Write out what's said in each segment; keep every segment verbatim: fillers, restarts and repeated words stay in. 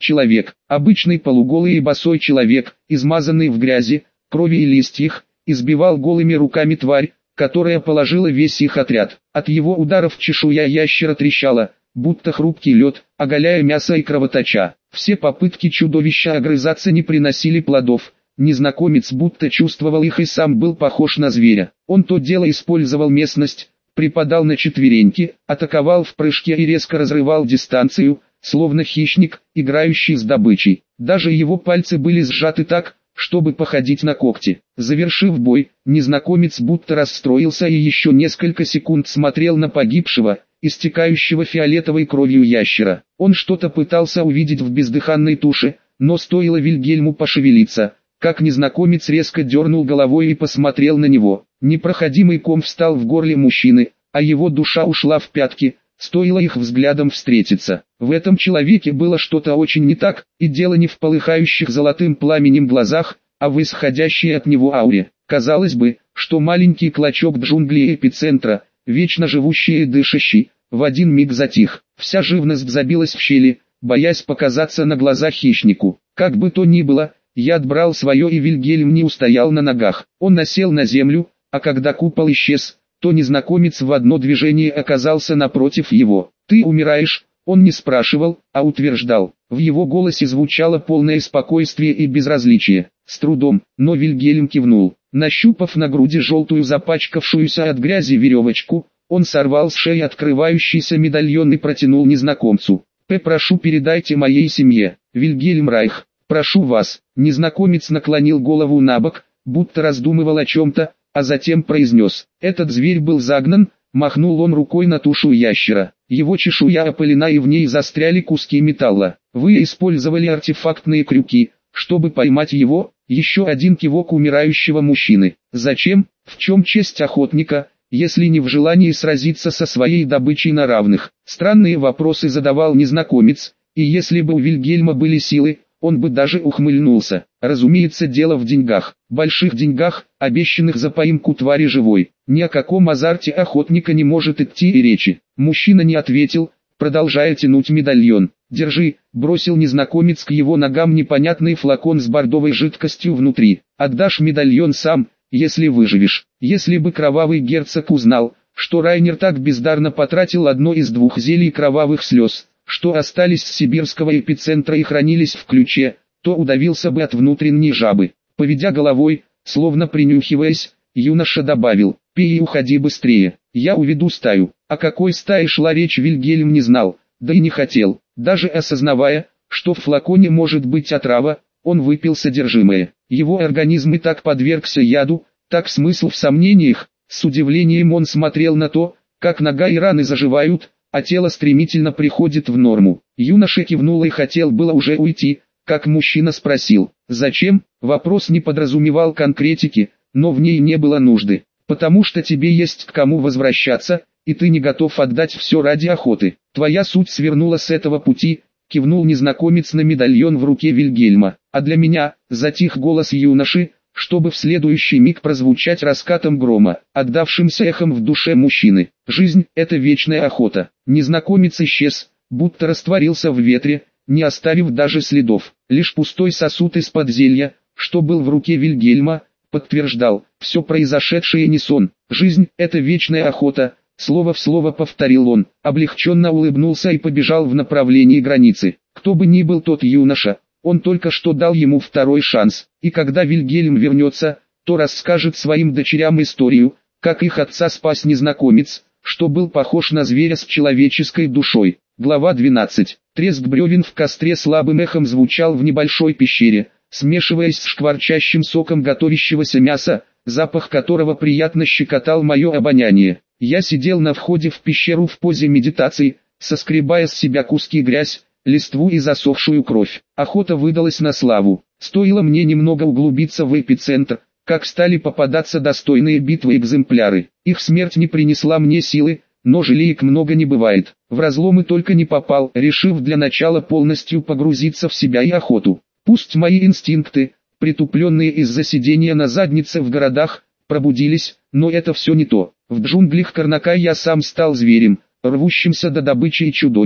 Человек, обычный полуголый и босой человек, измазанный в грязи, крови и листьях, избивал голыми руками тварь, которая положила весь их отряд. От его ударов чешуя ящера трещала, будто хрупкий лед, оголяя мясо и кровоточа. Все попытки чудовища огрызаться не приносили плодов. Незнакомец будто чувствовал их и сам был похож на зверя. Он то дело использовал местность, припадал на четвереньки, атаковал в прыжке и резко разрывал дистанцию, словно хищник, играющий с добычей. Даже его пальцы были сжаты так, чтобы походить на когти. Завершив бой, незнакомец будто расстроился и еще несколько секунд смотрел на погибшего, истекающего фиолетовой кровью ящера. Он что-то пытался увидеть в бездыханной туше, но стоило Вильгельму пошевелиться, как незнакомец резко дернул головой и посмотрел на него. Непроходимый ком встал в горле мужчины, а его душа ушла в пятки, стоило их взглядом встретиться. В этом человеке было что-то очень не так, и дело не в полыхающих золотым пламенем глазах, а в исходящей от него ауре. Казалось бы, что маленький клочок джунглей эпицентра, вечно живущий и дышащий, в один миг затих. Вся живность забилась в щели, боясь показаться на глаза хищнику. Как бы то ни было, яд брал свое, и Вильгельм не устоял на ногах. Он насел на землю, а когда купол исчез, то незнакомец в одно движение оказался напротив его. «Ты умираешь?» Он не спрашивал, а утверждал. В его голосе звучало полное спокойствие и безразличие. С трудом, но Вильгельм кивнул. Нащупав на груди желтую запачкавшуюся от грязи веревочку, он сорвал с шеи открывающийся медальон и протянул незнакомцу. «П. Прошу, передайте моей семье. Вильгельм Райх, прошу вас». Незнакомец наклонил голову набок, будто раздумывал о чем-то, а затем произнес. «Этот зверь был загнан», махнул он рукой на тушу ящера. Его чешуя опылена и в ней застряли куски металла. «Вы использовали артефактные крюки, чтобы поймать его?» Еще один кивок умирающего мужчины. «Зачем? В чем честь охотника, если не в желании сразиться со своей добычей на равных?» Странные вопросы задавал незнакомец, и если бы у Вильгельма были силы, он бы даже ухмыльнулся. Разумеется, дело в деньгах. Больших деньгах, обещанных за поимку твари живой. Ни о каком азарте охотника не может идти и речи. Мужчина не ответил, продолжая тянуть медальон. «Держи», бросил незнакомец к его ногам непонятный флакон с бордовой жидкостью внутри. «Отдашь медальон сам, если выживешь». Если бы кровавый герцог узнал, что Райнер так бездарно потратил одно из двух зелий кровавых слез, что остались с сибирского эпицентра и хранились в ключе, то удавился бы от внутренней жабы. Поведя головой, словно принюхиваясь, юноша добавил: «Пей и уходи быстрее, я уведу стаю». О какой стае шла речь, Вильгельм не знал, да и не хотел. Даже осознавая, что в флаконе может быть отрава, он выпил содержимое. Его организм и так подвергся яду, так смысл в сомнениях. С удивлением он смотрел на то, как нога и раны заживают, а тело стремительно приходит в норму. Юноша кивнул и хотел было уже уйти, как мужчина спросил: «Зачем?» Вопрос не подразумевал конкретики, но в ней не было нужды. «Потому что тебе есть к кому возвращаться, и ты не готов отдать все ради охоты. Твоя суть свернула с этого пути», кивнул незнакомец на медальон в руке Вильгельма. «А для меня», затих голос юноши, чтобы в следующий миг прозвучать раскатом грома, отдавшимся эхом в душе мужчины. «Жизнь – это вечная охота». Незнакомец исчез, будто растворился в ветре, не оставив даже следов. Лишь пустой сосуд из-под зелья, что был в руке Вильгельма, подтверждал: все произошедшее не сон. «Жизнь – это вечная охота», слово в слово повторил он, облегченно улыбнулся и побежал в направлении границы. Кто бы ни был тот юноша, он только что дал ему второй шанс, и когда Вильгельм вернется, то расскажет своим дочерям историю, как их отца спас незнакомец, что был похож на зверя с человеческой душой. Глава двенадцать. Треск бревен в костре слабым эхом звучал в небольшой пещере, смешиваясь с шкварчащим соком готовящегося мяса, запах которого приятно щекотал мое обоняние. Я сидел на входе в пещеру в позе медитации, соскребая с себя куски грязь, листву и засохшую кровь. Охота выдалась на славу. Стоило мне немного углубиться в эпицентр, как стали попадаться достойные битвы экземпляры. Их смерть не принесла мне силы, но жалеек много не бывает. В разломы только не попал, решив для начала полностью погрузиться в себя и охоту. Пусть мои инстинкты, притупленные из-за сидения на заднице в городах, пробудились, но это все не то. В джунглях Карнакай я сам стал зверем, рвущимся до добычи и чудовищ,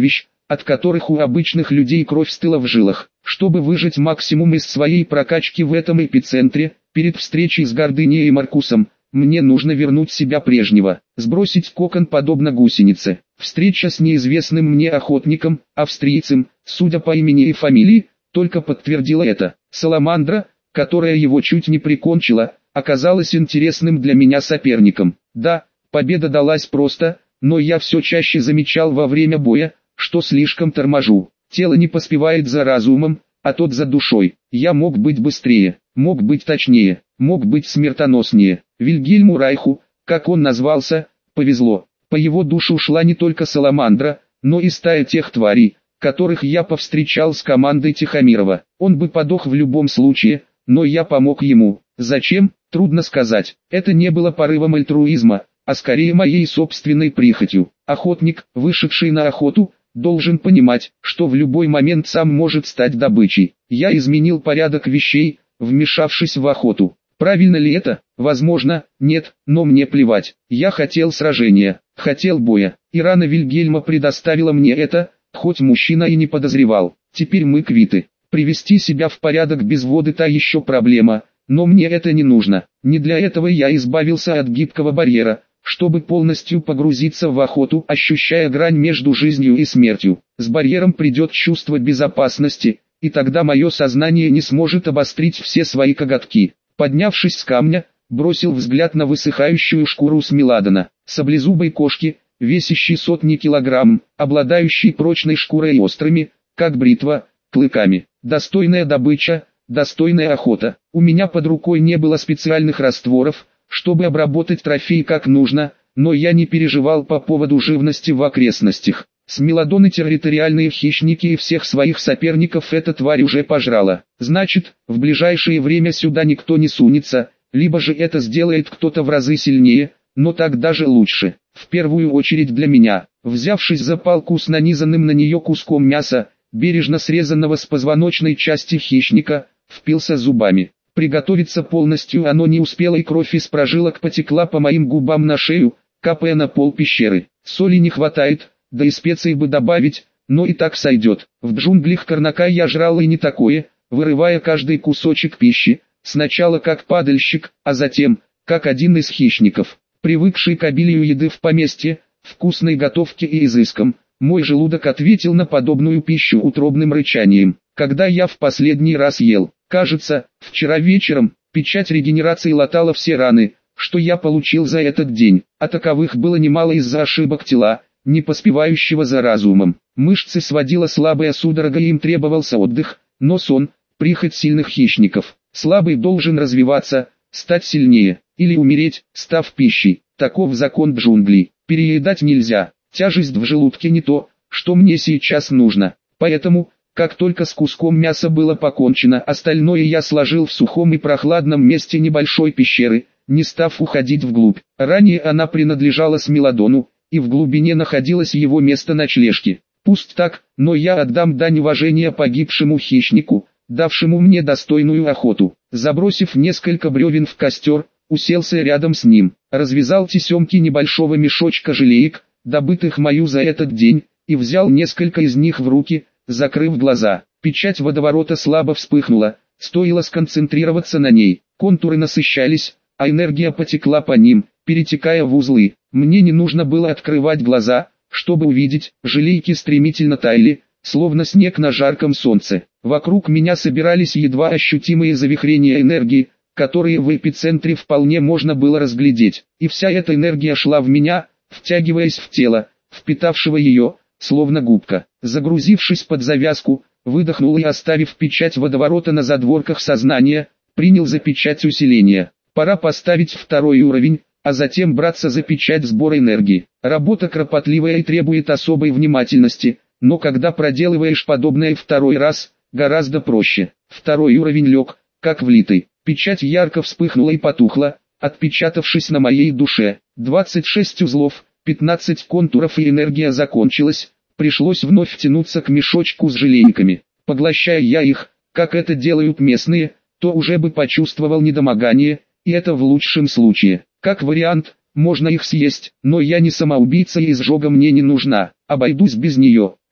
от которых у обычных людей кровь стыла в жилах. Чтобы выжать максимум из своей прокачки в этом эпицентре, перед встречей с Гордыней и Маркусом, мне нужно вернуть себя прежнего, сбросить кокон подобно гусенице. Встреча с неизвестным мне охотником, австрийцем, судя по имени и фамилии, только подтвердила это. Саламандра, которая его чуть не прикончила, оказалась интересным для меня соперником. Да, победа далась просто, но я все чаще замечал во время боя, что слишком торможу. Тело не поспевает за разумом, а тот за душой. Я мог быть быстрее, мог быть точнее, мог быть смертоноснее. Вильгельму Райху, как он назвался, повезло. По его душу ушла не только Саламандра, но и стая тех тварей, которых я повстречал с командой Тихомирова. Он бы подох в любом случае, но я помог ему. Зачем? Трудно сказать. Это не было порывом альтруизма, а скорее моей собственной прихотью. Охотник, вышедший на охоту, должен понимать, что в любой момент сам может стать добычей. Я изменил порядок вещей, вмешавшись в охоту. Правильно ли это? Возможно, нет, но мне плевать. Я хотел сражения, хотел боя, и рана Вильгельма предоставила мне это, хоть мужчина и не подозревал. Теперь мы квиты. Привести себя в порядок без воды та еще проблема, но мне это не нужно. Не для этого я избавился от гибкого барьера, чтобы полностью погрузиться в охоту, ощущая грань между жизнью и смертью. С барьером придет чувство безопасности, и тогда мое сознание не сможет обострить все свои коготки. Поднявшись с камня, бросил взгляд на высыхающую шкуру смеладана, саблезубой кошки, весящей сотни килограмм, обладающей прочной шкурой и острыми, как бритва, клыками. Достойная добыча, достойная охота. У меня под рукой не было специальных растворов, чтобы обработать трофей как нужно, но я не переживал по поводу живности в окрестностях. Смелодоны территориальные хищники и всех своих соперников эта тварь уже пожрала. Значит, в ближайшее время сюда никто не сунется, либо же это сделает кто-то в разы сильнее, но так даже лучше. В первую очередь для меня. Взявшись за палку с нанизанным на нее куском мяса, бережно срезанного с позвоночной части хищника, впился зубами. Приготовиться полностью оно не успело, и кровь из прожилок потекла по моим губам на шею, капая на пол пещеры. Соли не хватает, да и специй бы добавить, но и так сойдет. В джунглях Карнака я жрал и не такое, вырывая каждый кусочек пищи, сначала как падальщик, а затем, как один из хищников. Привыкший к обилию еды в поместье, вкусной готовке и изыскам, мой желудок ответил на подобную пищу утробным рычанием. Когда я в последний раз ел, кажется, вчера вечером, печать регенерации латала все раны, что я получил за этот день, а таковых было немало из-за ошибок тела, не поспевающего за разумом. Мышцы сводила слабая судорога, и им требовался отдых, но сон – прихоть сильных хищников. Слабый должен развиваться, стать сильнее, или умереть, став пищей. Таков закон джунглей. Переедать нельзя, тяжесть в желудке не то, что мне сейчас нужно. Поэтому, как только с куском мяса было покончено, остальное я сложил в сухом и прохладном месте небольшой пещеры, не став уходить вглубь. Ранее она принадлежала Смелодону, и в глубине находилось его место ночлежки. Пусть так, но я отдам дань уважения погибшему хищнику, давшему мне достойную охоту. Забросив несколько бревен в костер, уселся рядом с ним, развязал тесемки небольшого мешочка желеек, добытых мою за этот день, и взял несколько из них в руки, закрыв глаза. Печать водоворота слабо вспыхнула, стоило сконцентрироваться на ней. Контуры насыщались, а энергия потекла по ним, перетекая в узлы. Мне не нужно было открывать глаза, чтобы увидеть, желейки стремительно таяли, словно снег на жарком солнце. Вокруг меня собирались едва ощутимые завихрения энергии, которые в эпицентре вполне можно было разглядеть. И вся эта энергия шла в меня, втягиваясь в тело, впитавшего ее, словно губка. Загрузившись под завязку, выдохнул и, оставив печать водоворота на задворках сознания, принял за печать усиления. Пора поставить второй уровень, а затем браться за печать сбора энергии. Работа кропотливая и требует особой внимательности, но когда проделываешь подобное второй раз, гораздо проще. Второй уровень лег, как влитый. Печать ярко вспыхнула и потухла, отпечатавшись на моей душе. двадцать шесть узлов, пятнадцать контуров, и энергия закончилась. Пришлось вновь тянуться к мешочку с желейками. Поглощая я их, как это делают местные, то уже бы почувствовал недомогание, и это в лучшем случае. Как вариант, можно их съесть, но я не самоубийца, и изжога мне не нужна. Обойдусь без нее.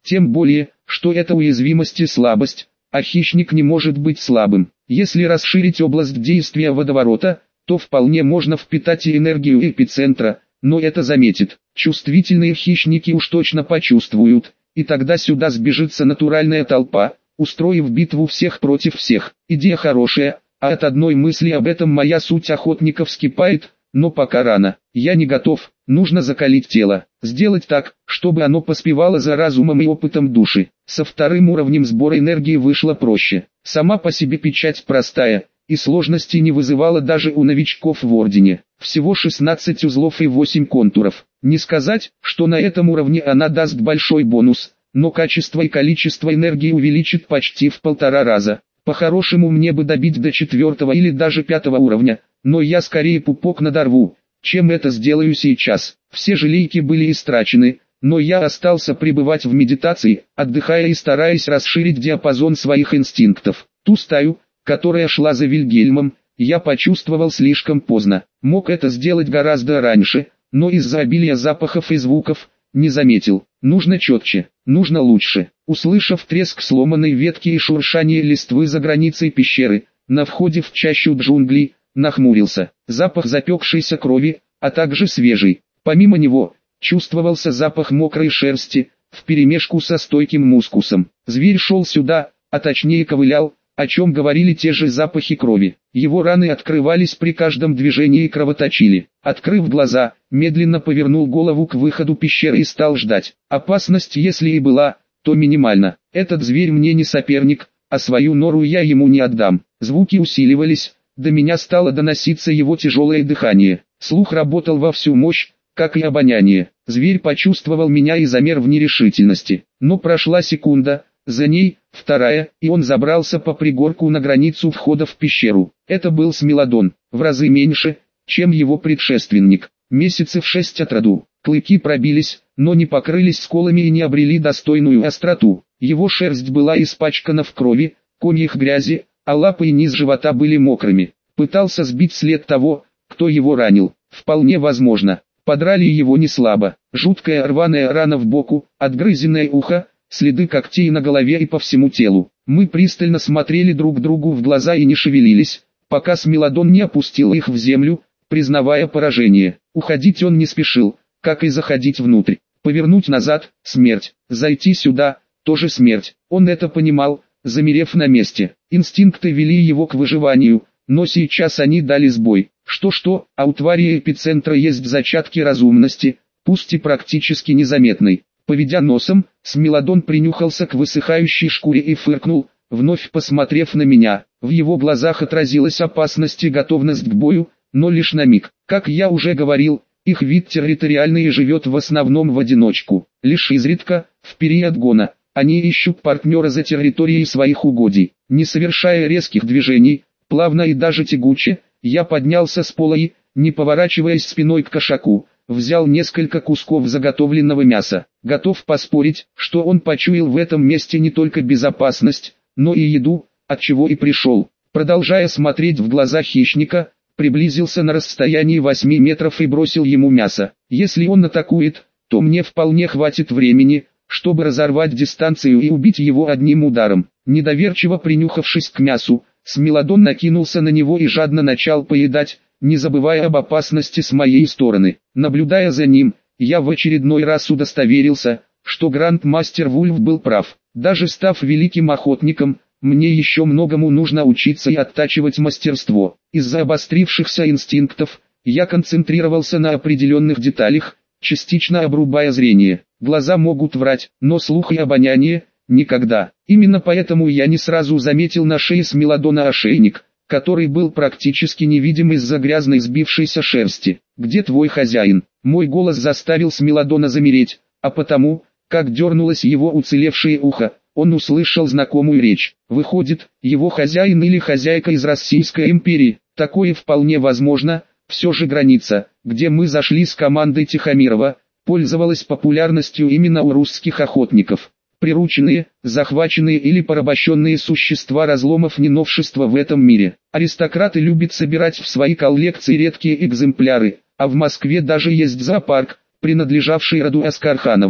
Тем более, что это уязвимость и слабость, а хищник не может быть слабым. Если расширить область действия водоворота, то вполне можно впитать и энергию эпицентра, но это заметит. Чувствительные хищники уж точно почувствуют, и тогда сюда сбежится натуральная толпа, устроив битву всех против всех. Идея хорошая, а от одной мысли об этом моя суть охотника вскипает, но пока рано. Я не готов, нужно закалить тело, сделать так, чтобы оно поспевало за разумом и опытом души. Со вторым уровнем сбора энергии вышло проще. Сама по себе печать простая, и сложности не вызывала даже у новичков в Ордене. Всего шестнадцать узлов и восемь контуров. Не сказать, что на этом уровне она даст большой бонус, но качество и количество энергии увеличит почти в полтора раза. По-хорошему мне бы добить до четвертого или даже пятого уровня, но я скорее пупок надорву, чем это сделаю сейчас. Все желейки были истрачены, но я остался пребывать в медитации, отдыхая и стараясь расширить диапазон своих инстинктов. Ту стаю, которая шла за Вильгельмом, я почувствовал слишком поздно. Мог это сделать гораздо раньше, но из-за обилия запахов и звуков не заметил. Нужно четче, нужно лучше. Услышав треск сломанной ветки и шуршание листвы за границей пещеры, на входе в чащу джунглей, нахмурился. Запах запекшейся крови, а также свежий. Помимо него, чувствовался запах мокрой шерсти, вперемешку со стойким мускусом. Зверь шел сюда, а точнее ковылял, о чем говорили те же запахи крови. Его раны открывались при каждом движении и кровоточили. Открыв глаза, медленно повернул голову к выходу пещеры и стал ждать. Опасность, если и была, то минимальна. Этот зверь мне не соперник, а свою нору я ему не отдам. Звуки усиливались, до меня стало доноситься его тяжелое дыхание. Слух работал во всю мощь, как и обоняние. Зверь почувствовал меня и замер в нерешительности. Но прошла секунда, за ней вторая, и он забрался по пригорку на границу входа в пещеру. Это был смелодон, в разы меньше, чем его предшественник. Месяцев шесть от роду. Клыки пробились, но не покрылись сколами и не обрели достойную остроту. Его шерсть была испачкана в крови, коньих грязи, а лапы и низ живота были мокрыми. Пытался сбить след того, кто его ранил. Вполне возможно. Подрали его не слабо. Жуткая рваная рана в боку, отгрызенное ухо, следы когтей на голове и по всему телу. Мы пристально смотрели друг другу в глаза и не шевелились, пока Смелодон не опустил их в землю, признавая поражение. Уходить он не спешил, как и заходить внутрь. Повернуть назад – смерть. Зайти сюда – тоже смерть. Он это понимал, замерев на месте. Инстинкты вели его к выживанию, но сейчас они дали сбой. Что-что, а у твари эпицентра есть зачатки разумности, пусть и практически незаметной. Поведя носом, Смелодон принюхался к высыхающей шкуре и фыркнул, вновь посмотрев на меня. В его глазах отразилась опасность и готовность к бою, но лишь на миг. Как я уже говорил, их вид территориальный и живет в основном в одиночку. Лишь изредка, в период гона, они ищут партнера за территорией своих угодий. Не совершая резких движений, плавно и даже тягуче, я поднялся с пола и, не поворачиваясь спиной к кошаку, взял несколько кусков заготовленного мяса. Готов поспорить, что он почуял в этом месте не только безопасность, но и еду, от чего и пришел. Продолжая смотреть в глаза хищника, приблизился на расстоянии восьми метров и бросил ему мясо. Если он атакует, то мне вполне хватит времени, чтобы разорвать дистанцию и убить его одним ударом. Недоверчиво принюхавшись к мясу, Смелодон накинулся на него и жадно начал поедать, не забывая об опасности с моей стороны. Наблюдая за ним, я в очередной раз удостоверился, что Грандмастер Вульф был прав. Даже став великим охотником, мне еще многому нужно учиться и оттачивать мастерство. Из-за обострившихся инстинктов, я концентрировался на определенных деталях, частично обрубая зрение. Глаза могут врать, но слух и обоняние – никогда. Именно поэтому я не сразу заметил на шее Смелодона ошейник, который был практически невидим из-за грязной сбившейся шерсти. «Где твой хозяин?» Мой голос заставил Смелодона замереть, а потому, как дернулось его уцелевшее ухо, он услышал знакомую речь. Выходит, его хозяин или хозяйка из Российской империи. Такое вполне возможно. Все же граница, где мы зашли с командой Тихомирова, пользовалась популярностью именно у русских охотников. Прирученные, захваченные или порабощенные существа разломов не новшество в этом мире. Аристократы любят собирать в свои коллекции редкие экземпляры, а в Москве даже есть зоопарк, принадлежавший роду Аскархановых.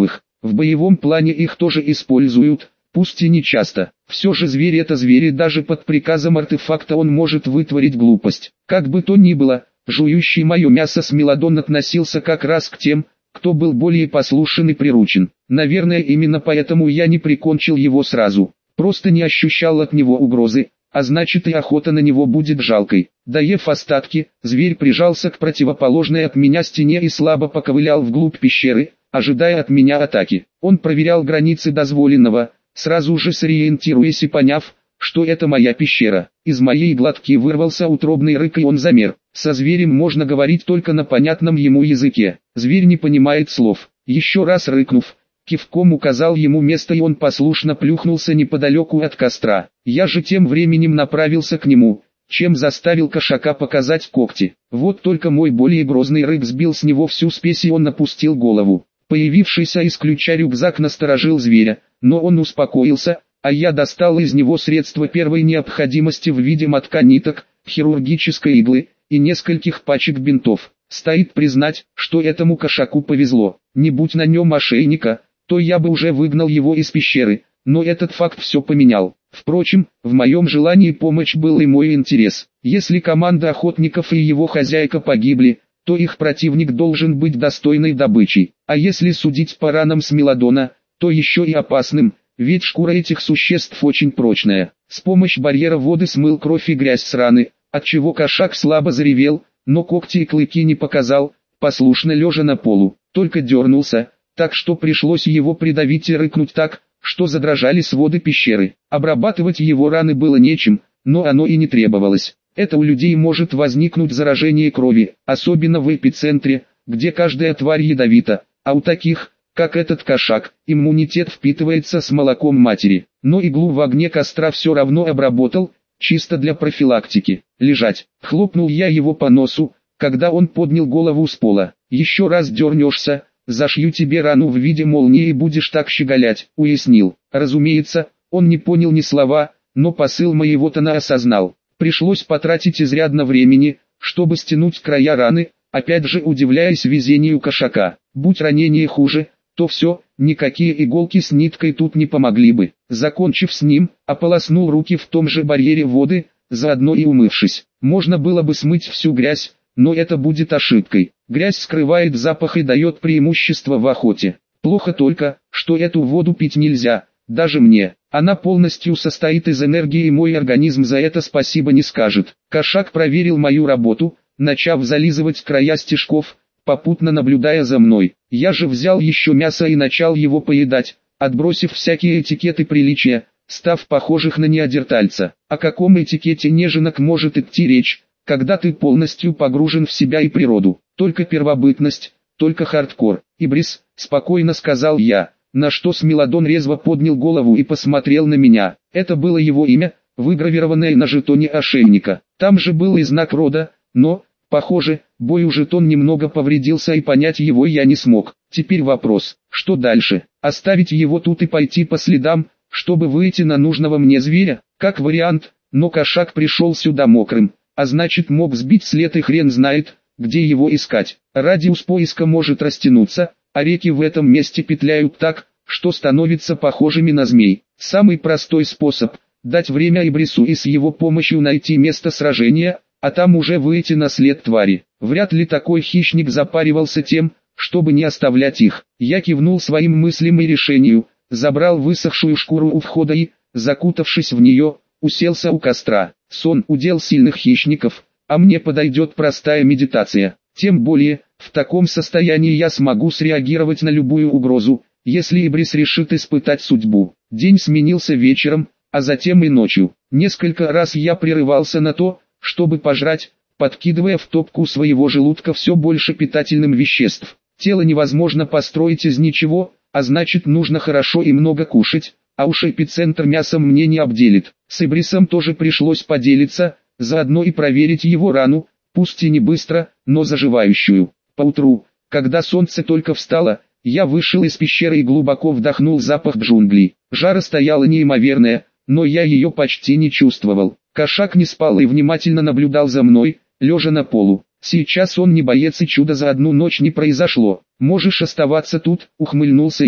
В боевом плане их тоже используют, пусть и не часто. Все же зверь это зверь, и даже под приказом артефакта он может вытворить глупость. Как бы то ни было, жующий мое мясо Смелодон относился как раз к тем, кто был более послушен и приручен. Наверное, именно поэтому я не прикончил его сразу. Просто не ощущал от него угрозы, а значит и охота на него будет жалкой. Доев остатки, зверь прижался к противоположной от меня стене и слабо поковылял вглубь пещеры, ожидая от меня атаки. Он проверял границы дозволенного, сразу же сориентируясь и поняв, что это моя пещера. Из моей глотки вырвался утробный рык, и он замер. Со зверем можно говорить только на понятном ему языке. Зверь не понимает слов. Еще раз рыкнув, кивком указал ему место, и он послушно плюхнулся неподалеку от костра. Я же тем временем направился к нему, чем заставил кошака показать когти. Вот только мой более грозный рык сбил с него всю спесь, и он опустил голову. Появившийся из ключа рюкзак насторожил зверя, но он успокоился, а я достал из него средства первой необходимости в виде мотка ниток, хирургической иглы и нескольких пачек бинтов. Стоит признать, что этому кошаку повезло. Не будь на нем ошейника, то я бы уже выгнал его из пещеры, но этот факт все поменял. Впрочем, в моем желании помочь был и мой интерес. Если команда охотников и его хозяйка погибли, то их противник должен быть достойной добычей. А если судить по ранам Смелодона, то еще и опасным, ведь шкура этих существ очень прочная. С помощью барьера воды смыл кровь и грязь с раны, отчего кошак слабо заревел, но когти и клыки не показал, послушно лежа на полу, только дернулся, так что пришлось его придавить и рыкнуть так, что задрожали своды пещеры. Обрабатывать его раны было нечем, но оно и не требовалось. Это у людей может возникнуть заражение крови, особенно в эпицентре, где каждая тварь ядовита, а у таких, как этот кошак, иммунитет впитывается с молоком матери. Но иглу в огне костра все равно обработал, чисто для профилактики. Лежать. Хлопнул я его по носу, когда он поднял голову с пола. Еще раз дернешься, зашью тебе рану в виде молнии и будешь так щеголять, уяснил. Разумеется, он не понял ни слова, но посыл моего тона осознал. Пришлось потратить изрядно времени, чтобы стянуть края раны, опять же удивляясь везению кошака. Будь ранение хуже, то все, никакие иголки с ниткой тут не помогли бы. Закончив с ним, ополоснул руки в том же барьере воды, заодно и умывшись. Можно было бы смыть всю грязь, но это будет ошибкой. Грязь скрывает запах и дает преимущество в охоте. Плохо только, что эту воду пить нельзя, даже мне. Она полностью состоит из энергии, и мой организм за это спасибо не скажет. Кошак проверил мою работу, начав зализывать края стежков, попутно наблюдая за мной. Я же взял еще мясо и начал его поедать, отбросив всякие этикеты приличия, став похожих на неандертальца. О каком этикете неженок может идти речь, когда ты полностью погружен в себя и природу? Только первобытность, только хардкор. Ибрис, спокойно сказал я, на что Смелодон резво поднял голову и посмотрел на меня. Это было его имя, выгравированное на жетоне ошейника. Там же был и знак рода, но, похоже, бою жетон немного повредился, и понять его я не смог. Теперь вопрос, что дальше? Оставить его тут и пойти по следам, чтобы выйти на нужного мне зверя? Как вариант, но кошак пришел сюда мокрым, а значит мог сбить след, и хрен знает, где его искать. Радиус поиска может растянуться, а реки в этом месте петляют так, что становятся похожими на змей. Самый простой способ – дать время Ибрису и с его помощью найти место сражения, а там уже выйти на след твари. Вряд ли такой хищник запаривался тем, чтобы не оставлять их. Я кивнул своим мыслям и решению, забрал высохшую шкуру у входа и, закутавшись в нее, уселся у костра. Сон – удел сильных хищников, а мне подойдет простая медитация. Тем более, в таком состоянии я смогу среагировать на любую угрозу, если Ибрис решит испытать судьбу. День сменился вечером, а затем и ночью. Несколько раз я прерывался на то, чтобы пожрать, подкидывая в топку своего желудка все больше питательным веществ. Тело невозможно построить из ничего, а значит нужно хорошо и много кушать, а уж эпицентр мясом мне не обделит. С Ибрисом тоже пришлось поделиться, заодно и проверить его рану, пусть и не быстро, но заживающую. Поутру, когда солнце только встало, я вышел из пещеры и глубоко вдохнул запах джунглей. Жара стояла неимоверная, но я ее почти не чувствовал. Кошак не спал и внимательно наблюдал за мной, лежа на полу. Сейчас он не боец, и чудо за одну ночь не произошло. «Можешь оставаться тут», — ухмыльнулся я.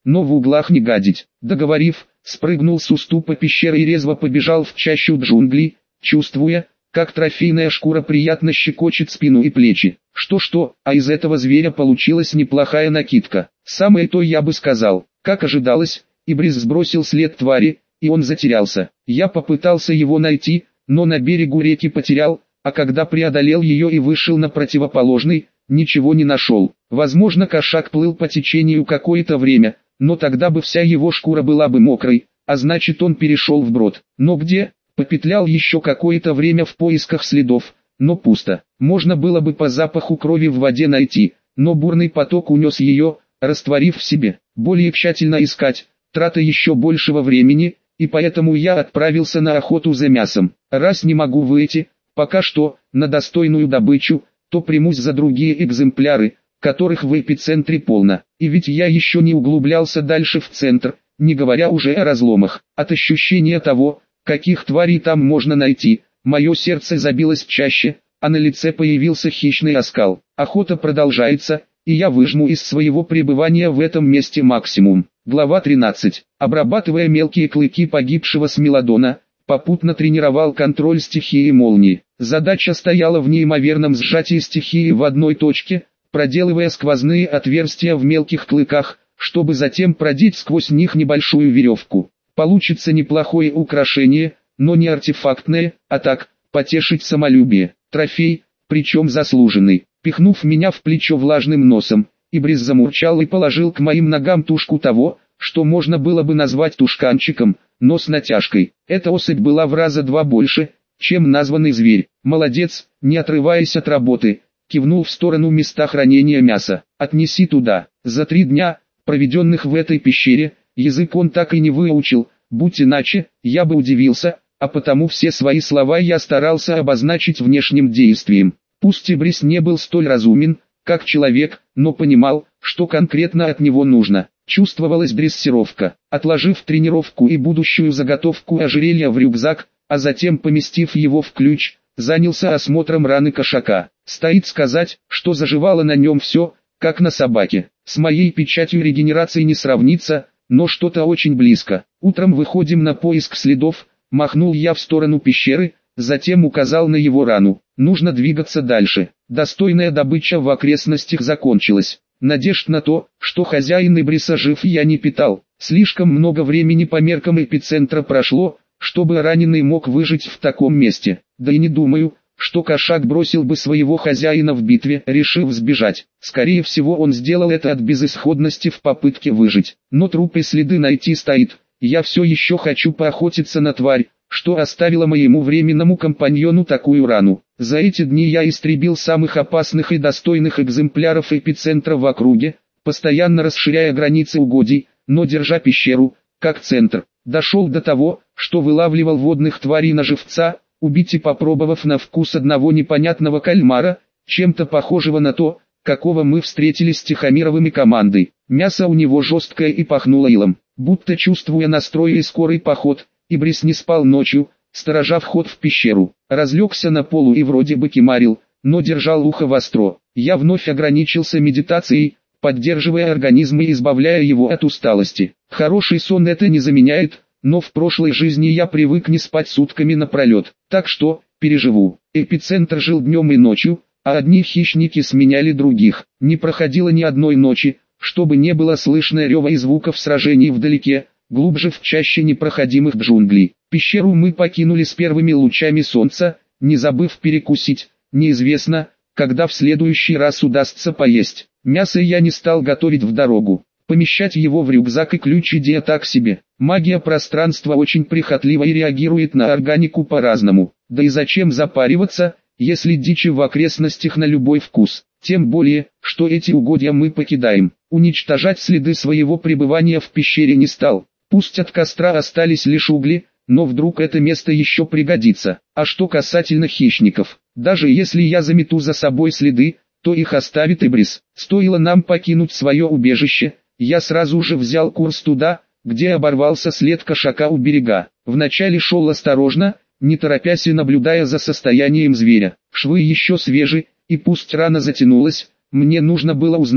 но в углах не гадить. Договорив, спрыгнул с уступа пещеры и резво побежал в чащу джунглей, чувствуя, как трофейная шкура приятно щекочет спину и плечи. Что-что, а из этого зверя получилась неплохая накидка. Самое то я бы сказал. Как ожидалось, Ибрис сбросил след твари, и он затерялся. Я попытался его найти, но на берегу реки потерял, а когда преодолел ее и вышел на противоположный, ничего не нашел. Возможно, кошак плыл по течению какое-то время, но тогда бы вся его шкура была бы мокрой, а значит он перешел вброд. Но где? Попетлял еще какое-то время в поисках следов, но пусто. Можно было бы по запаху крови в воде найти, но бурный поток унес ее, растворив в себе. Более тщательно искать, трата еще большего времени, и поэтому я отправился на охоту за мясом. Раз не могу выйти, пока что, на достойную добычу, то примусь за другие экземпляры, которых в эпицентре полно. И ведь я еще не углублялся дальше в центр, не говоря уже о разломах. От ощущения того, каких тварей там можно найти, мое сердце забилось чаще, а на лице появился хищный оскал. Охота продолжается, и я выжму из своего пребывания в этом месте максимум. Глава тринадцать. Обрабатывая мелкие клыки погибшего смелодона, попутно тренировал контроль стихии молнии. Задача стояла в неимоверном сжатии стихии в одной точке, проделывая сквозные отверстия в мелких клыках, чтобы затем продеть сквозь них небольшую веревку. Получится неплохое украшение, но не артефактное, а так, потешить самолюбие. Трофей, причем заслуженный. Пихнув меня в плечо влажным носом, Ибрис замурчал и положил к моим ногам тушку того, что можно было бы назвать тушканчиком, но с натяжкой. Эта особь была в раза два больше, чем названный зверь. Молодец, не отрываясь от работы, кивнул в сторону места хранения мяса. Отнеси туда. За три дня, проведенных в этой пещере, язык он так и не выучил, будь иначе, я бы удивился, а потому все свои слова я старался обозначить внешним действием. Пусть Ибрис не был столь разумен, как человек, но понимал, что конкретно от него нужно. Чувствовалась дрессировка. Отложив тренировку и будущую заготовку ожерелья в рюкзак, а затем поместив его в ключ, занялся осмотром раны кошака. Стоит сказать, что заживало на нем все, как на собаке. С моей печатью регенерации не сравнится, но что-то очень близко. Утром выходим на поиск следов, махнул я в сторону пещеры, затем указал на его рану. Нужно двигаться дальше. Достойная добыча в окрестностях закончилась. Надежд на то, что хозяин Ибриса жив, я не питал. Слишком много времени по меркам эпицентра прошло, чтобы раненый мог выжить в таком месте. Да и не думаю, что кошак бросил бы своего хозяина в битве, решив сбежать. Скорее всего, он сделал это от безысходности в попытке выжить. Но труп и следы найти стоит. Я все еще хочу поохотиться на тварь, что оставила моему временному компаньону такую рану. За эти дни я истребил самых опасных и достойных экземпляров эпицентра в округе, постоянно расширяя границы угодий, но держа пещеру, как центр. Дошел до того, что вылавливал водных тварей на живца, убить и попробовав на вкус одного непонятного кальмара, чем-то похожего на то, какого мы встретили с Тихомировыми командой. Мясо у него жесткое и пахнуло илом. Будто чувствуя настрой и скорый поход, Ибрис не спал ночью, сторожа вход в пещеру. Разлегся на полу и вроде бы кимарил, но держал ухо востро. Я вновь ограничился медитацией, поддерживая организм и избавляя его от усталости. Хороший сон это не заменяет, но в прошлой жизни я привык не спать сутками напролет, так что, переживу. Эпицентр жил днем и ночью, а одни хищники сменяли других. Не проходило ни одной ночи, чтобы не было слышно рева и звуков сражений вдалеке, глубже в чаще непроходимых джунглей. Пещеру мы покинули с первыми лучами солнца, не забыв перекусить. Неизвестно, когда в следующий раз удастся поесть. Мясо я не стал готовить в дорогу. Помещать его в рюкзак и ключ идея так себе. Магия пространства очень прихотлива и реагирует на органику по-разному. Да и зачем запариваться, если дичи в окрестностях на любой вкус. Тем более, что эти угодья мы покидаем. Уничтожать следы своего пребывания в пещере не стал. Пусть от костра остались лишь угли, но вдруг это место еще пригодится. А что касательно хищников, даже если я замету за собой следы, то их оставит Ибрис. Стоило нам покинуть свое убежище, я сразу же взял курс туда, где оборвался след кошака у берега. Вначале шел осторожно, не торопясь и наблюдая за состоянием зверя. Швы еще свежи, и пусть рана затянулась, мне нужно было узнать,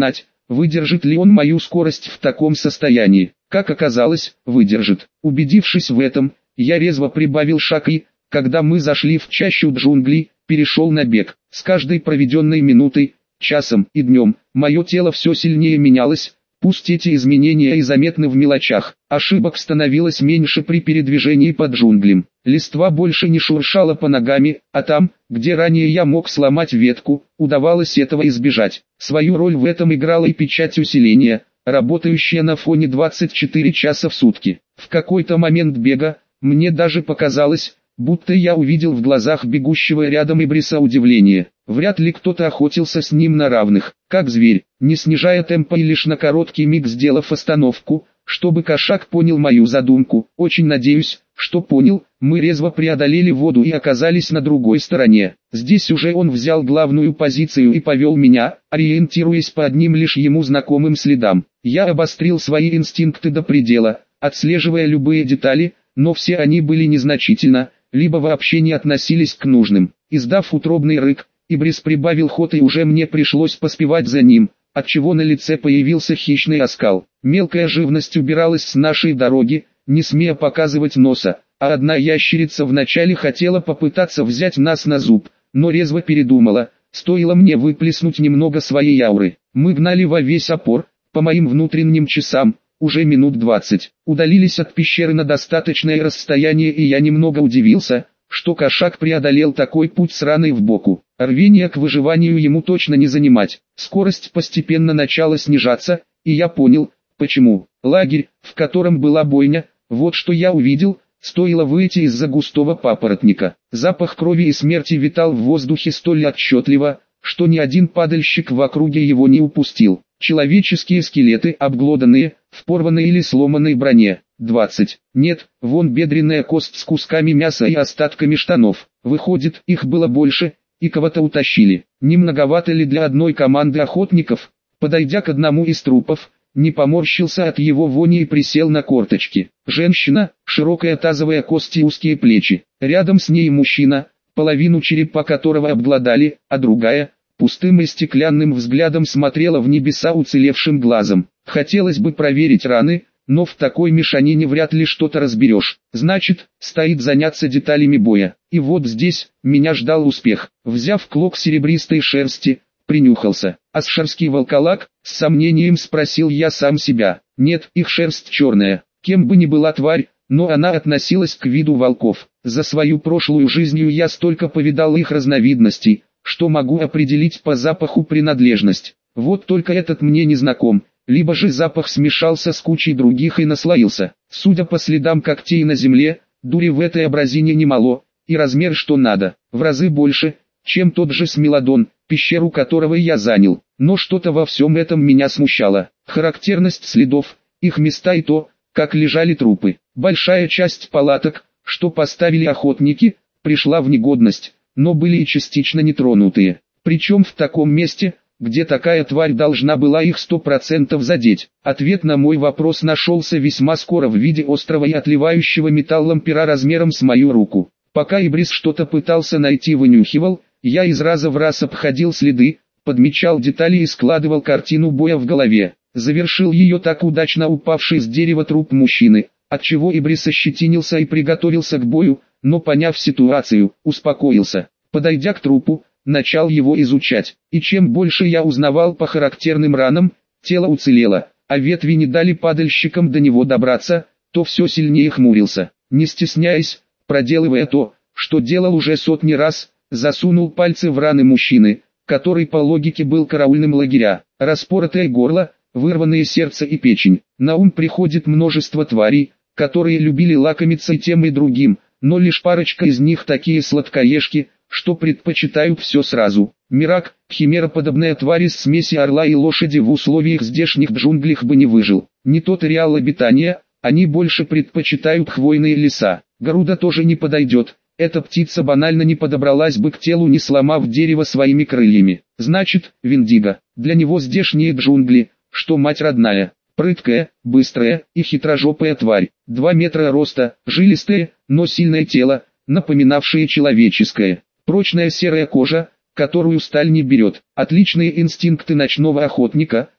выдержит ли он мою скорость в таком состоянии. Как оказалось, выдержит. Убедившись в этом, я резво прибавил шаг и, когда мы зашли в чащу джунглей, перешел на бег. С каждой проведенной минутой, часом и днем, мое тело все сильнее менялось, пусть эти изменения и заметны в мелочах. Ошибок становилось меньше при передвижении по джунглям. Листва больше не шуршала по ногами, а там, где ранее я мог сломать ветку, удавалось этого избежать. Свою роль в этом играла и печать усиления, работающая на фоне двадцать четыре часа в сутки. В какой-то момент бега, мне даже показалось, будто я увидел в глазах бегущего рядом Ибриса удивление. Вряд ли кто-то охотился с ним на равных, как зверь, не снижая темпа и лишь на короткий миг сделав остановку, чтобы кошак понял мою задумку. Очень надеюсь, что понял. Мы резво преодолели воду и оказались на другой стороне. Здесь уже он взял главную позицию и повел меня, ориентируясь по одним лишь ему знакомым следам. Я обострил свои инстинкты до предела, отслеживая любые детали, но все они были незначительно, либо вообще не относились к нужным. Издав утробный рык, Ибрис прибавил ход, и уже мне пришлось поспевать за ним, отчего на лице появился хищный оскал. Мелкая живность убиралась с нашей дороги, не смея показывать носа, а одна ящерица вначале хотела попытаться взять нас на зуб, но резво передумала, стоило мне выплеснуть немного своей ауры. Мы гнали во весь опор, по моим внутренним часам, уже минут двадцать. Удалились от пещеры на достаточное расстояние, и я немного удивился, что кошак преодолел такой путь с раной в боку. Рвение к выживанию ему точно не занимать. Скорость постепенно начала снижаться, и я понял, почему. Лагерь, в котором была бойня, вот что я увидел, стоило выйти из-за густого папоротника. Запах крови и смерти витал в воздухе столь отчетливо, что ни один падальщик в округе его не упустил. Человеческие скелеты, обглоданные, в порванной или сломанной броне. двадцать. Нет, вон бедренная кость с кусками мяса и остатками штанов. Выходит, их было больше, и кого-то утащили. Не многовато ли для одной команды охотников? Подойдя к одному из трупов, не поморщился от его вони и присел на корточки. Женщина, широкая тазовая кость и узкие плечи. Рядом с ней мужчина, половину черепа которого обглодали, а другая, пустым и стеклянным взглядом смотрела в небеса уцелевшим глазом. Хотелось бы проверить раны, но в такой мешанине вряд ли что-то разберешь. Значит, стоит заняться деталями боя. И вот здесь, меня ждал успех. Взяв клок серебристой шерсти, принюхался. Асшарский волколак, с сомнением спросил я сам себя. Нет, их шерсть черная. Кем бы ни была тварь, но она относилась к виду волков. За свою прошлую жизнь я столько повидал их разновидностей, что могу определить по запаху принадлежность. Вот только этот мне не знаком, либо же запах смешался с кучей других и наслоился. Судя по следам когтей на земле, дури в этой абразине немало, и размер что надо, в разы больше, чем тот же смелодон, пещеру которого я занял. Но что-то во всем этом меня смущало. Характерность следов, их места и то, как лежали трупы. Большая часть палаток, что поставили охотники, пришла в негодность, но были и частично нетронутые. Причем в таком месте, где такая тварь должна была их сто процентов задеть. Ответ на мой вопрос нашелся весьма скоро в виде острого и отливающего металлом пера размером с мою руку. Пока Ибрис что-то пытался найти, вынюхивал, я из раза в раз обходил следы, подмечал детали и складывал картину боя в голове. Завершил ее так удачно упавший с дерева труп мужчины, отчего Ибрис ощетинился и приготовился к бою, но поняв ситуацию, успокоился. Подойдя к трупу, начал его изучать, и чем больше я узнавал по характерным ранам, тело уцелело, а ветви не дали падальщикам до него добраться, то все сильнее хмурился. Не стесняясь, проделывая то, что делал уже сотни раз, засунул пальцы в раны мужчины, который по логике был караульным лагеря. Распоротое горло, вырванные сердце и печень. На ум приходит множество тварей, которые любили лакомиться и тем и другим, но лишь парочка из них такие сладкоежки, что предпочитают все сразу. Мирак, химероподобная тварь из смеси орла и лошади, в условиях здешних джунглях бы не выжил. Не тот реал обитания, они больше предпочитают хвойные леса. Гаруда тоже не подойдет. Эта птица банально не подобралась бы к телу, не сломав дерево своими крыльями. Значит, Виндиго. Для него здешние джунгли, что мать родная. Прыткая, быстрая и хитрожопая тварь. Два метра роста, жилистое, но сильное тело, напоминавшее человеческое. Прочная серая кожа, которую сталь не берет. Отличные инстинкты ночного охотника,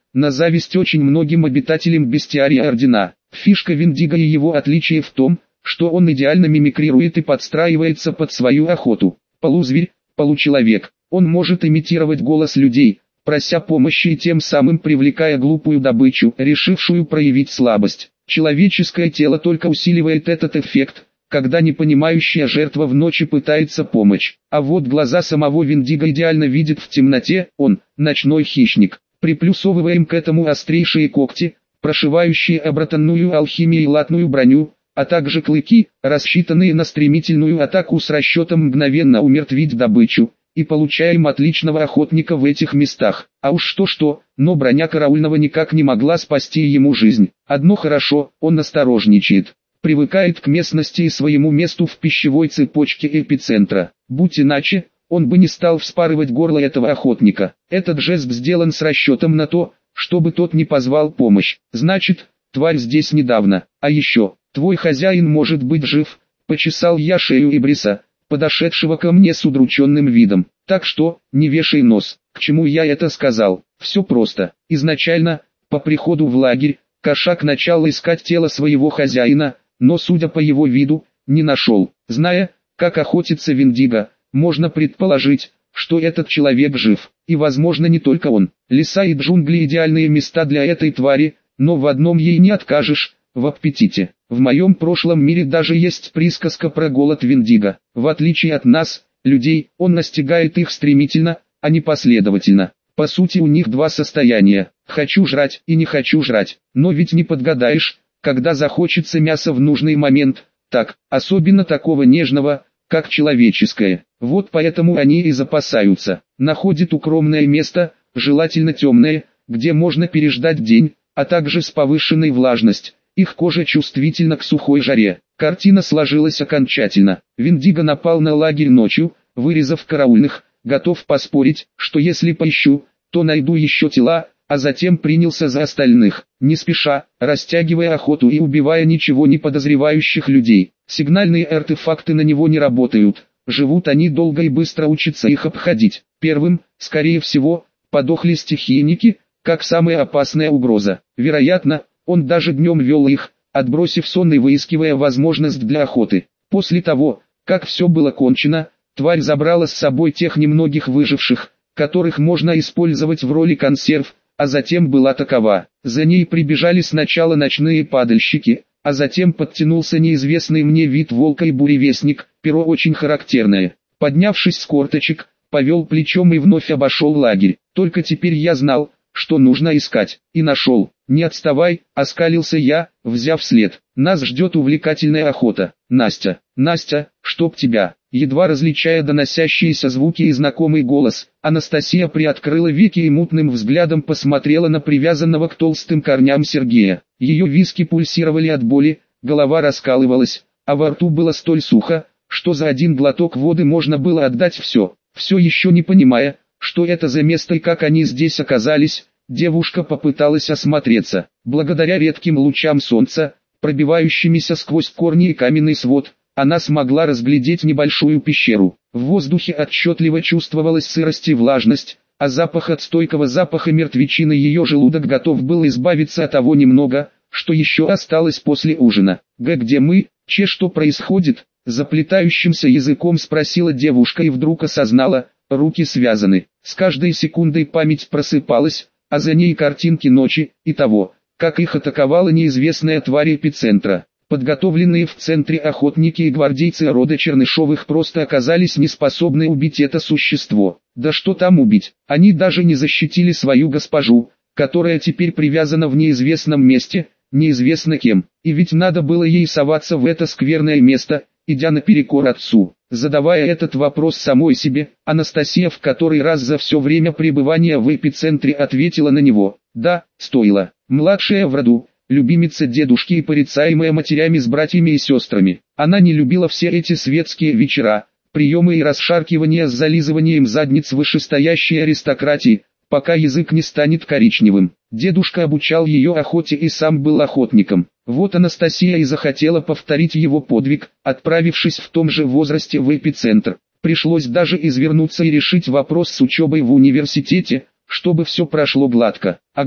на зависть очень многим обитателям бестиария Ордена. Фишка Виндиго и его отличие в том, что он идеально мимикрирует и подстраивается под свою охоту. Полузверь, получеловек, он может имитировать голос людей, прося помощи и тем самым привлекая глупую добычу, решившую проявить слабость. Человеческое тело только усиливает этот эффект, когда непонимающая жертва в ночи пытается помочь. А вот глаза самого Виндиго идеально видит в темноте, он – ночной хищник. Приплюсовываем к этому острейшие когти, прошивающие обратанную алхимией латную броню, а также клыки, рассчитанные на стремительную атаку с расчетом мгновенно умертвить добычу, и получаем отличного охотника в этих местах. А уж что-что, но броня караульного никак не могла спасти ему жизнь. Одно хорошо, он осторожничает, привыкает к местности и своему месту в пищевой цепочке эпицентра. Будь иначе, он бы не стал вспарывать горло этого охотника. Этот жест сделан с расчетом на то, чтобы тот не позвал помощь. Значит, тварь здесь недавно. А еще, твой хозяин может быть жив, почесал я шею Ибриса, подошедшего ко мне с удрученным видом. Так что, не вешай нос. К чему я это сказал? Все просто. Изначально, по приходу в лагерь, кошак начал искать тело своего хозяина, но, судя по его виду, не нашел. Зная, как охотится Виндиго, можно предположить, что этот человек жив. И возможно не только он. Леса и джунгли идеальные места для этой твари, но в одном ей не откажешь – в аппетите. В моем прошлом мире даже есть присказка про голод Виндиго. В отличие от нас, людей, он настигает их стремительно, а не последовательно. По сути у них два состояния – хочу жрать и не хочу жрать. Но ведь не подгадаешь, когда захочется мяса в нужный момент, так, особенно такого нежного, как человеческое. Вот поэтому они и запасаются. Находят укромное место, желательно темное, где можно переждать день, а также с повышенной влажностью. Их кожа чувствительна к сухой жаре. Картина сложилась окончательно. Виндиго напал на лагерь ночью, вырезав караульных, готов поспорить, что если поищу, то найду еще тела, а затем принялся за остальных, не спеша, растягивая охоту и убивая ничего не подозревающих людей. Сигнальные артефакты на него не работают, живут они долго и быстро учатся их обходить. Первым, скорее всего, подохли стихийники, как самая опасная угроза. Вероятно, он даже днем вел их, отбросив сон и выискивая возможность для охоты. После того, как все было кончено, тварь забрала с собой тех немногих выживших, которых можно использовать в роли консерв, а затем была такова. За ней прибежали сначала ночные падальщики, а затем подтянулся неизвестный мне вид волка и буревестник, перо очень характерное. Поднявшись с корточек, повел плечом и вновь обошел лагерь. Только теперь я знал, что нужно искать, и нашел. «Не отставай», — оскалился я, взяв след. «Нас ждет увлекательная охота. Настя, Настя, чтоб тебя». Едва различая доносящиеся звуки и знакомый голос, Анастасия приоткрыла веки и мутным взглядом посмотрела на привязанного к толстым корням Сергея. Ее виски пульсировали от боли, голова раскалывалась, а во рту было столь сухо, что за один глоток воды можно было отдать все. Все еще не понимая, что это за место и как они здесь оказались, девушка попыталась осмотреться. Благодаря редким лучам солнца, пробивающимися сквозь корни и каменный свод, она смогла разглядеть небольшую пещеру. В воздухе отчетливо чувствовалась сырость и влажность, а запах от стойкого запаха мертвечины ее желудок готов был избавиться от того немного, что еще осталось после ужина. «Г, где мы? Че, что происходит?» Заплетающимся языком спросила девушка и вдруг осознала, руки связаны. С каждой секундой память просыпалась, а за ней картинки ночи, и того, как их атаковала неизвестная тварь эпицентра. Подготовленные в центре охотники и гвардейцы рода Чернышовых просто оказались неспособны убить это существо. Да что там убить, они даже не защитили свою госпожу, которая теперь привязана в неизвестном месте, неизвестно кем. И ведь надо было ей соваться в это скверное место, идя наперекор отцу. Задавая этот вопрос самой себе, Анастасия в который раз за все время пребывания в эпицентре ответила на него. Да, стоило. Младшая в роду, любимица дедушки и порицаемая матерями с братьями и сестрами. Она не любила все эти светские вечера, приемы и расшаркивания с зализыванием задниц вышестоящей аристократии, пока язык не станет коричневым. Дедушка обучал ее охоте и сам был охотником. Вот Анастасия и захотела повторить его подвиг, отправившись в том же возрасте в эпицентр. Пришлось даже извернуться и решить вопрос с учебой в университете, чтобы все прошло гладко. Ага,